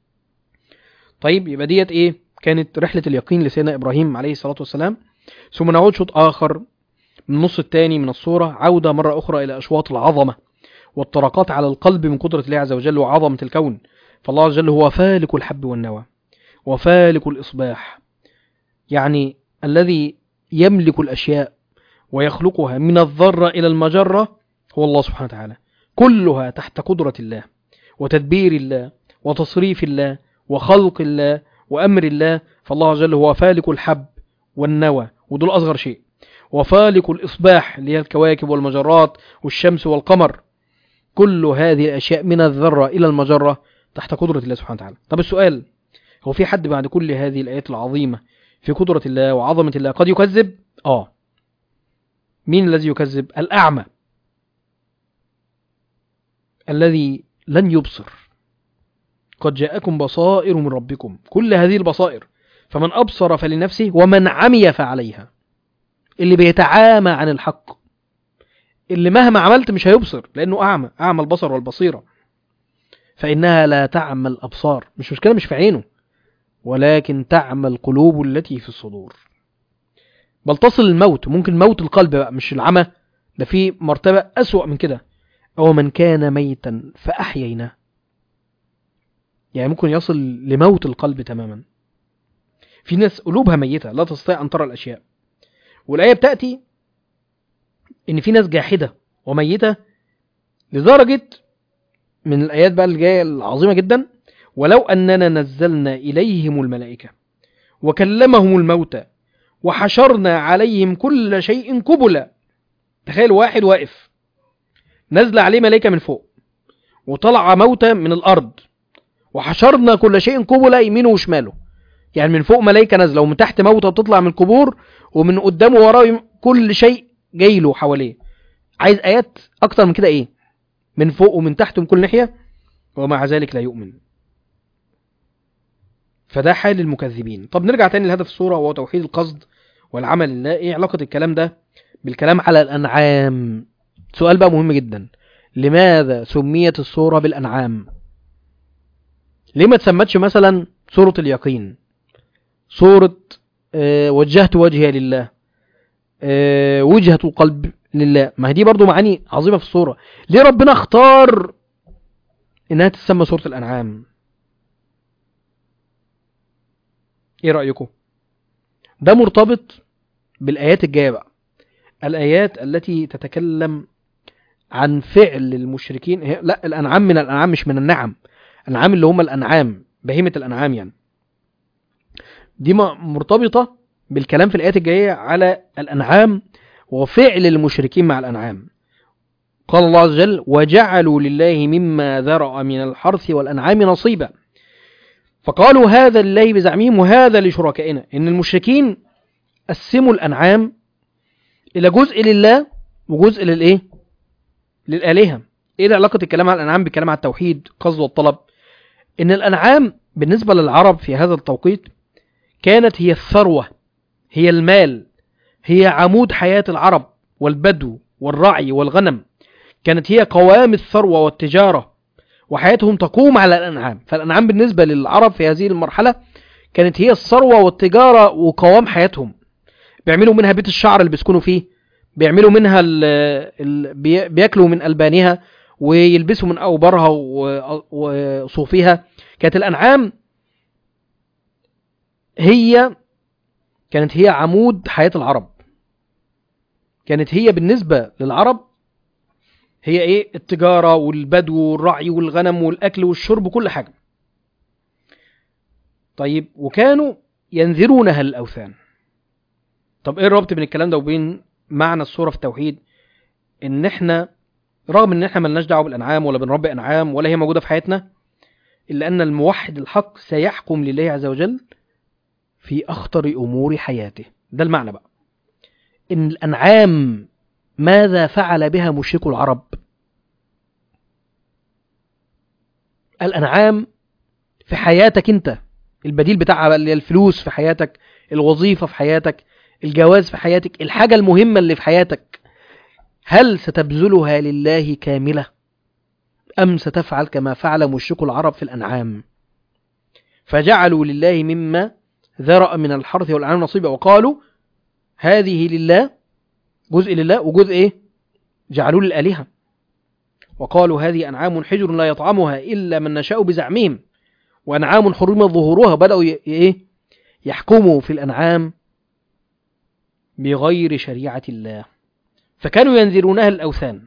طيب يبقى ديت إيه؟ كانت رحلة اليقين لسيدنا إبراهيم عليه الصلاة والسلام. ثم نعود شوط آخر من النص الثاني من الصورة، عودة مرة أخرى إلى أشواط العظمة والطرقات على القلب من قدرة الله عز وجل وعظمة الكون. فالله عز وجل هو فالك الحب والنوى وفالك الإصباح، يعني الذي يملك الأشياء ويخلقها من الذرة إلى المجرة هو الله سبحانه وتعالى، كلها تحت قدرة الله وتدبير الله وتصريف الله وخلق الله وأمر الله. فالله عز وجل هو فالك الحب والنوى ودول أصغر شيء، وفالك الإصباح اللي هي الكواكب والمجرات والشمس والقمر، كل هذه الأشياء من الذرة إلى المجرة تحت قدرة الله سبحانه وتعالى. طب السؤال، هو في حد بعد كل هذه الآيات العظيمة في قدرة الله وعظمة الله قد يكذب؟ آه. مين الذي يكذب؟ الأعمى الذي لن يبصر. قد جاءكم بصائر من ربكم، كل هذه البصائر، فمن أبصر فلنفسه ومن عمي فعليها. اللي بيتعامى عن الحق، اللي مهما عملت مش هيبصر لأنه أعمى، أعمى البصر والبصيرة. فإنها لا تعمى الأبصار، مش مشكلة مش في عينه، ولكن تعمى القلوب التي في الصدور. بل تصل الموت، ممكن موت القلب بقى مش العمى، ده في مرتبة أسوأ من كده. أو من كان ميتا فأحييناه، يعني ممكن يصل لموت القلب تماما. في ناس قلوبها ميتة لا تستطيع أن ترى الأشياء، والآية بتأتي إن في ناس جاحدة وميتة لدرجة من الآيات بقى الجاية العظيمة جدا، ولو أننا نزلنا إليهم الملائكة وكلمهم الموتى وحشرنا عليهم كل شيء قبلا. تخيل واحد واقف نزل عليه ملائكة من فوق وطلع موتى من الأرض وحشرنا كل شيء قبلا يمينه وشماله، يعني من فوق ملائكة نازلة ومن تحت موتى بتطلع من القبور ومن قدامه وراه كل شيء جاي له حواليه. عايز آيات أكتر من كده إيه؟ من فوق ومن تحت ومن كل ناحية، ومع ذلك لا يؤمن. فده حال المكذبين. طب نرجع تاني لهدف السورة وهو توحيد القصد والعمل لله. ايه علاقة الكلام ده بالكلام على الأنعام؟ سؤال بقى مهم جدا، لماذا سميت السورة بالأنعام؟ ليه ما تسمتش مثلا سورة اليقين، سورة آه وجهت وجهي لله، آه وجهة القلب لله؟ ما هي دي برضو معاني عظيمة في السورة. ليه ربنا اختار انها تسمى سورة الانعام؟ ايه رأيكم؟ ده مرتبط بالايات الجاية بقى، الايات التي تتكلم عن فعل المشركين. لا، الانعام من الانعام مش من النعم، الانعام اللي هم الانعام بهيمة الانعام يعني. دي مرتبطة بالكلام في الايات الجاية على الانعام وفعل المشركين مع الانعام. قال الله عز وجل: وجعلوا لله مما ذرأ من الحرث والانعام نصيبا فقالوا هذا لله بزعمهم وهذا لشركائنا. ان المشركين قسموا الانعام الى جزء لله وجزء للايه، للآلهة. ايه علاقة الكلام على الانعام بالكلام على التوحيد قصد والطلب؟ ان الانعام بالنسبة للعرب في هذا التوقيت كانت هي الثروة، هي المال، هي عمود حياة العرب والبدو والرعي والغنم، كانت هي قوام الثروة والتجارة، وحياتهم تقوم على الأنعام. فالأنعام بالنسبة للعرب في هذه المرحلة كانت هي الثروة والتجارة وقوام حياتهم. بيعملوا منها بيت الشعر اللي بيسكنوا فيه، بيعملوا منها ال ال بيأكلوا من ألبانها ويلبسوا من أوبرها وصوفها. كانت الأنعام هي كانت هي عمود حياة العرب، كانت هي بالنسبة للعرب هي ايه، التجارة والبدو والرعي والغنم والأكل والشرب وكل حاجة. طيب، وكانوا ينذرونها الأوثان. طب ايه الربط بين الكلام ده وبين معنى السورة في التوحيد؟ ان احنا رغم ان احنا ملناش دعوه بالانعام ولا بنربي انعام ولا هي موجودة في حياتنا، الا ان الموحد الحق سيحكم لله عز وجل في اخطر امور حياته. ده المعنى بقى، ان الانعام ماذا فعل بها مشركو العرب؟ الانعام في حياتك انت، البديل بتاعها اللي هي الفلوس في حياتك، الوظيفة في حياتك، الجواز في حياتك، الحاجة المهمة اللي في حياتك، هل ستبذلها لله كاملة أم ستفعل كما فعل مشركو العرب في الأنعام؟ فجعلوا لله مما ذرأ من الحرث والأنعام نصيبا وقالوا هذه لله، جزء لله وجزء إيه؟ جعلوا للآلهة. وقالوا هذه أنعام حجر لا يطعمها إلا من نشاء بزعمهم وأنعام حرم ظهورها. بدأوا إيه؟ يحكموا في الأنعام بغير شريعة الله، فكانوا ينذرونها الأوثان.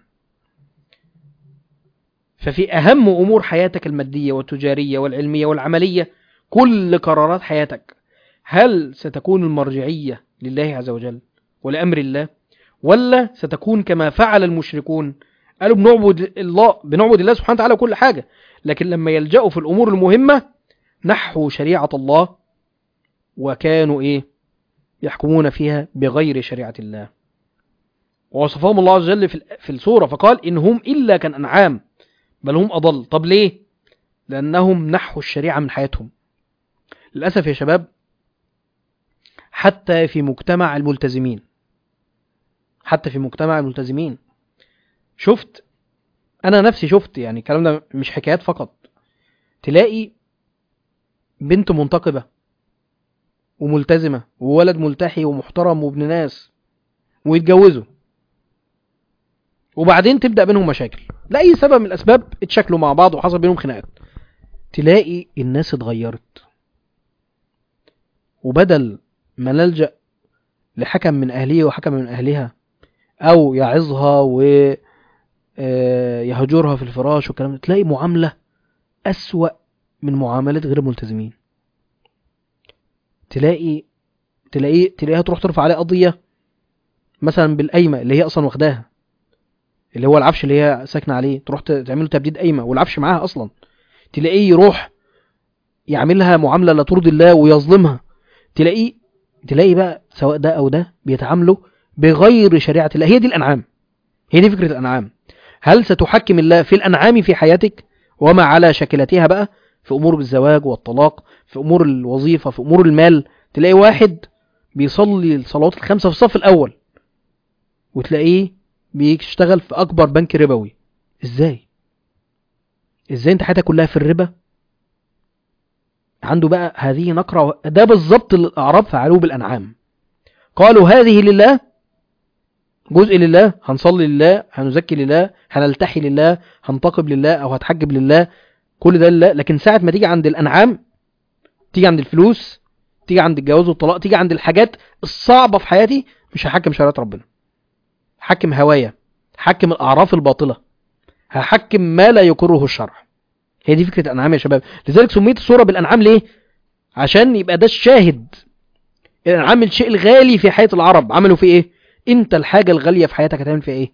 ففي أهم أمور حياتك المادية والتجارية والعلمية والعملية، كل قرارات حياتك، هل ستكون المرجعية لله عز وجل ولأمر الله، ولا ستكون كما فعل المشركون؟ قالوا بنعبد الله بنعبد الله سبحانه وتعالى كل حاجة، لكن لما يلجأوا في الأمور المهمة نحو شريعة الله وكانوا إيه؟ يحكمون فيها بغير شريعة الله. ووصفهم الله عز وجل في السورة فقال إن هم إلا كان أنعام بل هم أضل. طب ليه؟ لأنهم نحوا الشريعة من حياتهم. للأسف يا شباب، حتى في مجتمع الملتزمين حتى في مجتمع الملتزمين شفت، أنا نفسي شفت، يعني الكلام ده مش حكايات فقط، تلاقي بنت منتقبة وملتزمة وولد ملتحي ومحترم وابن ناس ويتجوزوا، وبعدين تبدأ بينهم مشاكل لأي سبب من الأسباب، اتشكلوا مع بعض وحصل بينهم خناقات، تلاقي الناس اتغيرت، وبدل ما نلجأ لحكم من أهليه وحكم من أهلها أو يعظها ويهجرها في الفراش والكلام ده، تلاقي معاملة أسوأ من معاملة غير الملتزمين. تلاقي تلاقي تلاقيها تروح ترفع عليه قضية مثلا بالقايمة اللي هي أصلا واخداها، اللي هو العفش اللي هي ساكنة عليه، تروح تعمله تبديد قايمة والعفش معاها أصلا، تلاقيه يروح يعملها معاملة لا ترضي الله ويظلمها. تلاقيه تلاقي بقى سواء ده أو ده بيتعاملوا بغير شريعة الله. هي دي الأنعام، هي دي فكرة الأنعام. هل ستحكم الله في الأنعام في حياتك وما على شكلتها بقى، في أمور الزواج والطلاق، في أمور الوظيفة، في أمور المال؟ تلاقي واحد بيصلي الصلوات الخمسة في الصف الأول وتلاقيه بيشتغل في أكبر بنك ربوي. إزاي؟ إزاي أنت حياتك كلها في الربا عنده بقى هذه نقرة، ده بالظبط اللي الأعراب فعلوه بالأنعام. قالوا هذه لله، جزء لله، هنصلي لله، هنزكي لله، هنلتحي لله، هنتقب لله أو هتحجب لله، كل ده لله. لكن ساعة ما تيجي عند الأنعام، تيجي عند الفلوس، تيجي عند الجواز والطلاق، تيجي عند الحاجات الصعبة في حياتي، مش هحكم شريعة ربنا، هحكم هوايا، هحكم الأعراف الباطلة، هحكم ما لا يقره الشرع. هي دي فكرة الأنعام يا شباب. لذلك سميت السورة بالأنعام ليه؟ عشان يبقى ده الشاهد. الأنعام الشيء الغالي في حياة العرب، عملوا في إيه؟ أنت الحاجة الغالية في حياتك هتعمل في إيه؟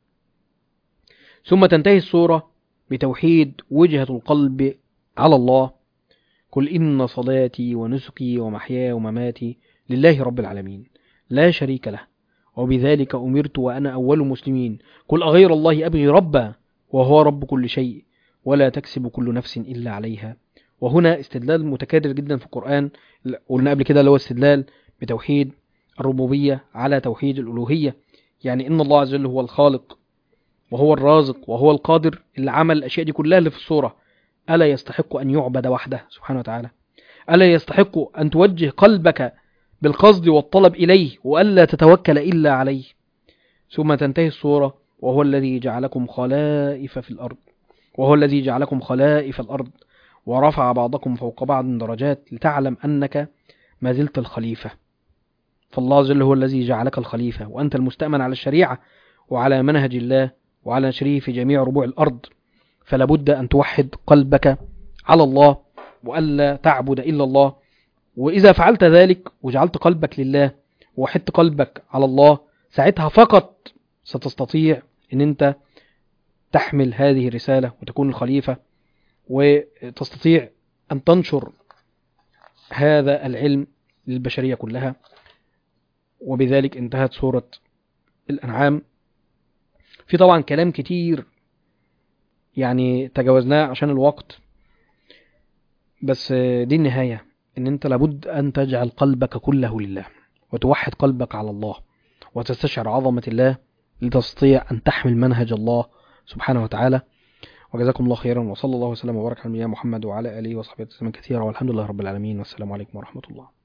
ثم تنتهي السورة بتوحيد وجهة القلب على الله. قل إن صلاتي ونسكي ومحياي ومماتي لله رب العالمين لا شريك له وبذلك أمرت وأنا أول مسلمين. قل أغير الله أبغي ربا وهو رب كل شيء ولا تكسب كل نفس إلا عليها. وهنا استدلال متكرر جدا في القرآن، قلنا قبل كده اللي هو استدلال بتوحيد الربوبية على توحيد الألوهية. يعني إن الله عز وجل هو الخالق وهو الرازق وهو القادر اللي عمل الأشياء دي كلها اللي في الصورة. ألا يستحق أن يعبد وحده سبحانه وتعالى؟ ألا يستحق أن توجه قلبك بالقصد والطلب إليه وألا تتوكل إلا عليه؟ ثم تنتهي الصورة وهو الذي جعلكم خلائف في الأرض وهو الذي جعلكم خلائف الأرض ورفع بعضكم فوق بعض درجات لتعلم أنك ما زلت الخليفة. فالله عز وجل هو الذي جعلك الخليفة، وأنت المستأمن على الشريعة وعلى منهج الله وعلى نشره في جميع ربوع الأرض. فلا بد أن توحد قلبك على الله وألا تعبد إلا الله. وإذا فعلت ذلك وجعلت قلبك لله ووحدت قلبك على الله، ساعتها فقط ستستطيع أن أنت تحمل هذه الرسالة وتكون الخليفة، وتستطيع أن تنشر هذا العلم للبشرية كلها. وبذلك انتهت سورة الأنعام. في طبعا كلام كتير يعني تجاوزناه عشان الوقت، بس دي النهاية، ان انت لابد ان تجعل قلبك كله لله وتوحد قلبك على الله وتستشعر عظمة الله لتستطيع ان تحمل منهج الله سبحانه وتعالى. وجزاكم الله خيرا، وصلى الله وسلم وبارك على نبينا محمد وعلى آله وصحبه وسلم كثيرا، والحمد لله رب العالمين، والسلام عليكم ورحمة الله.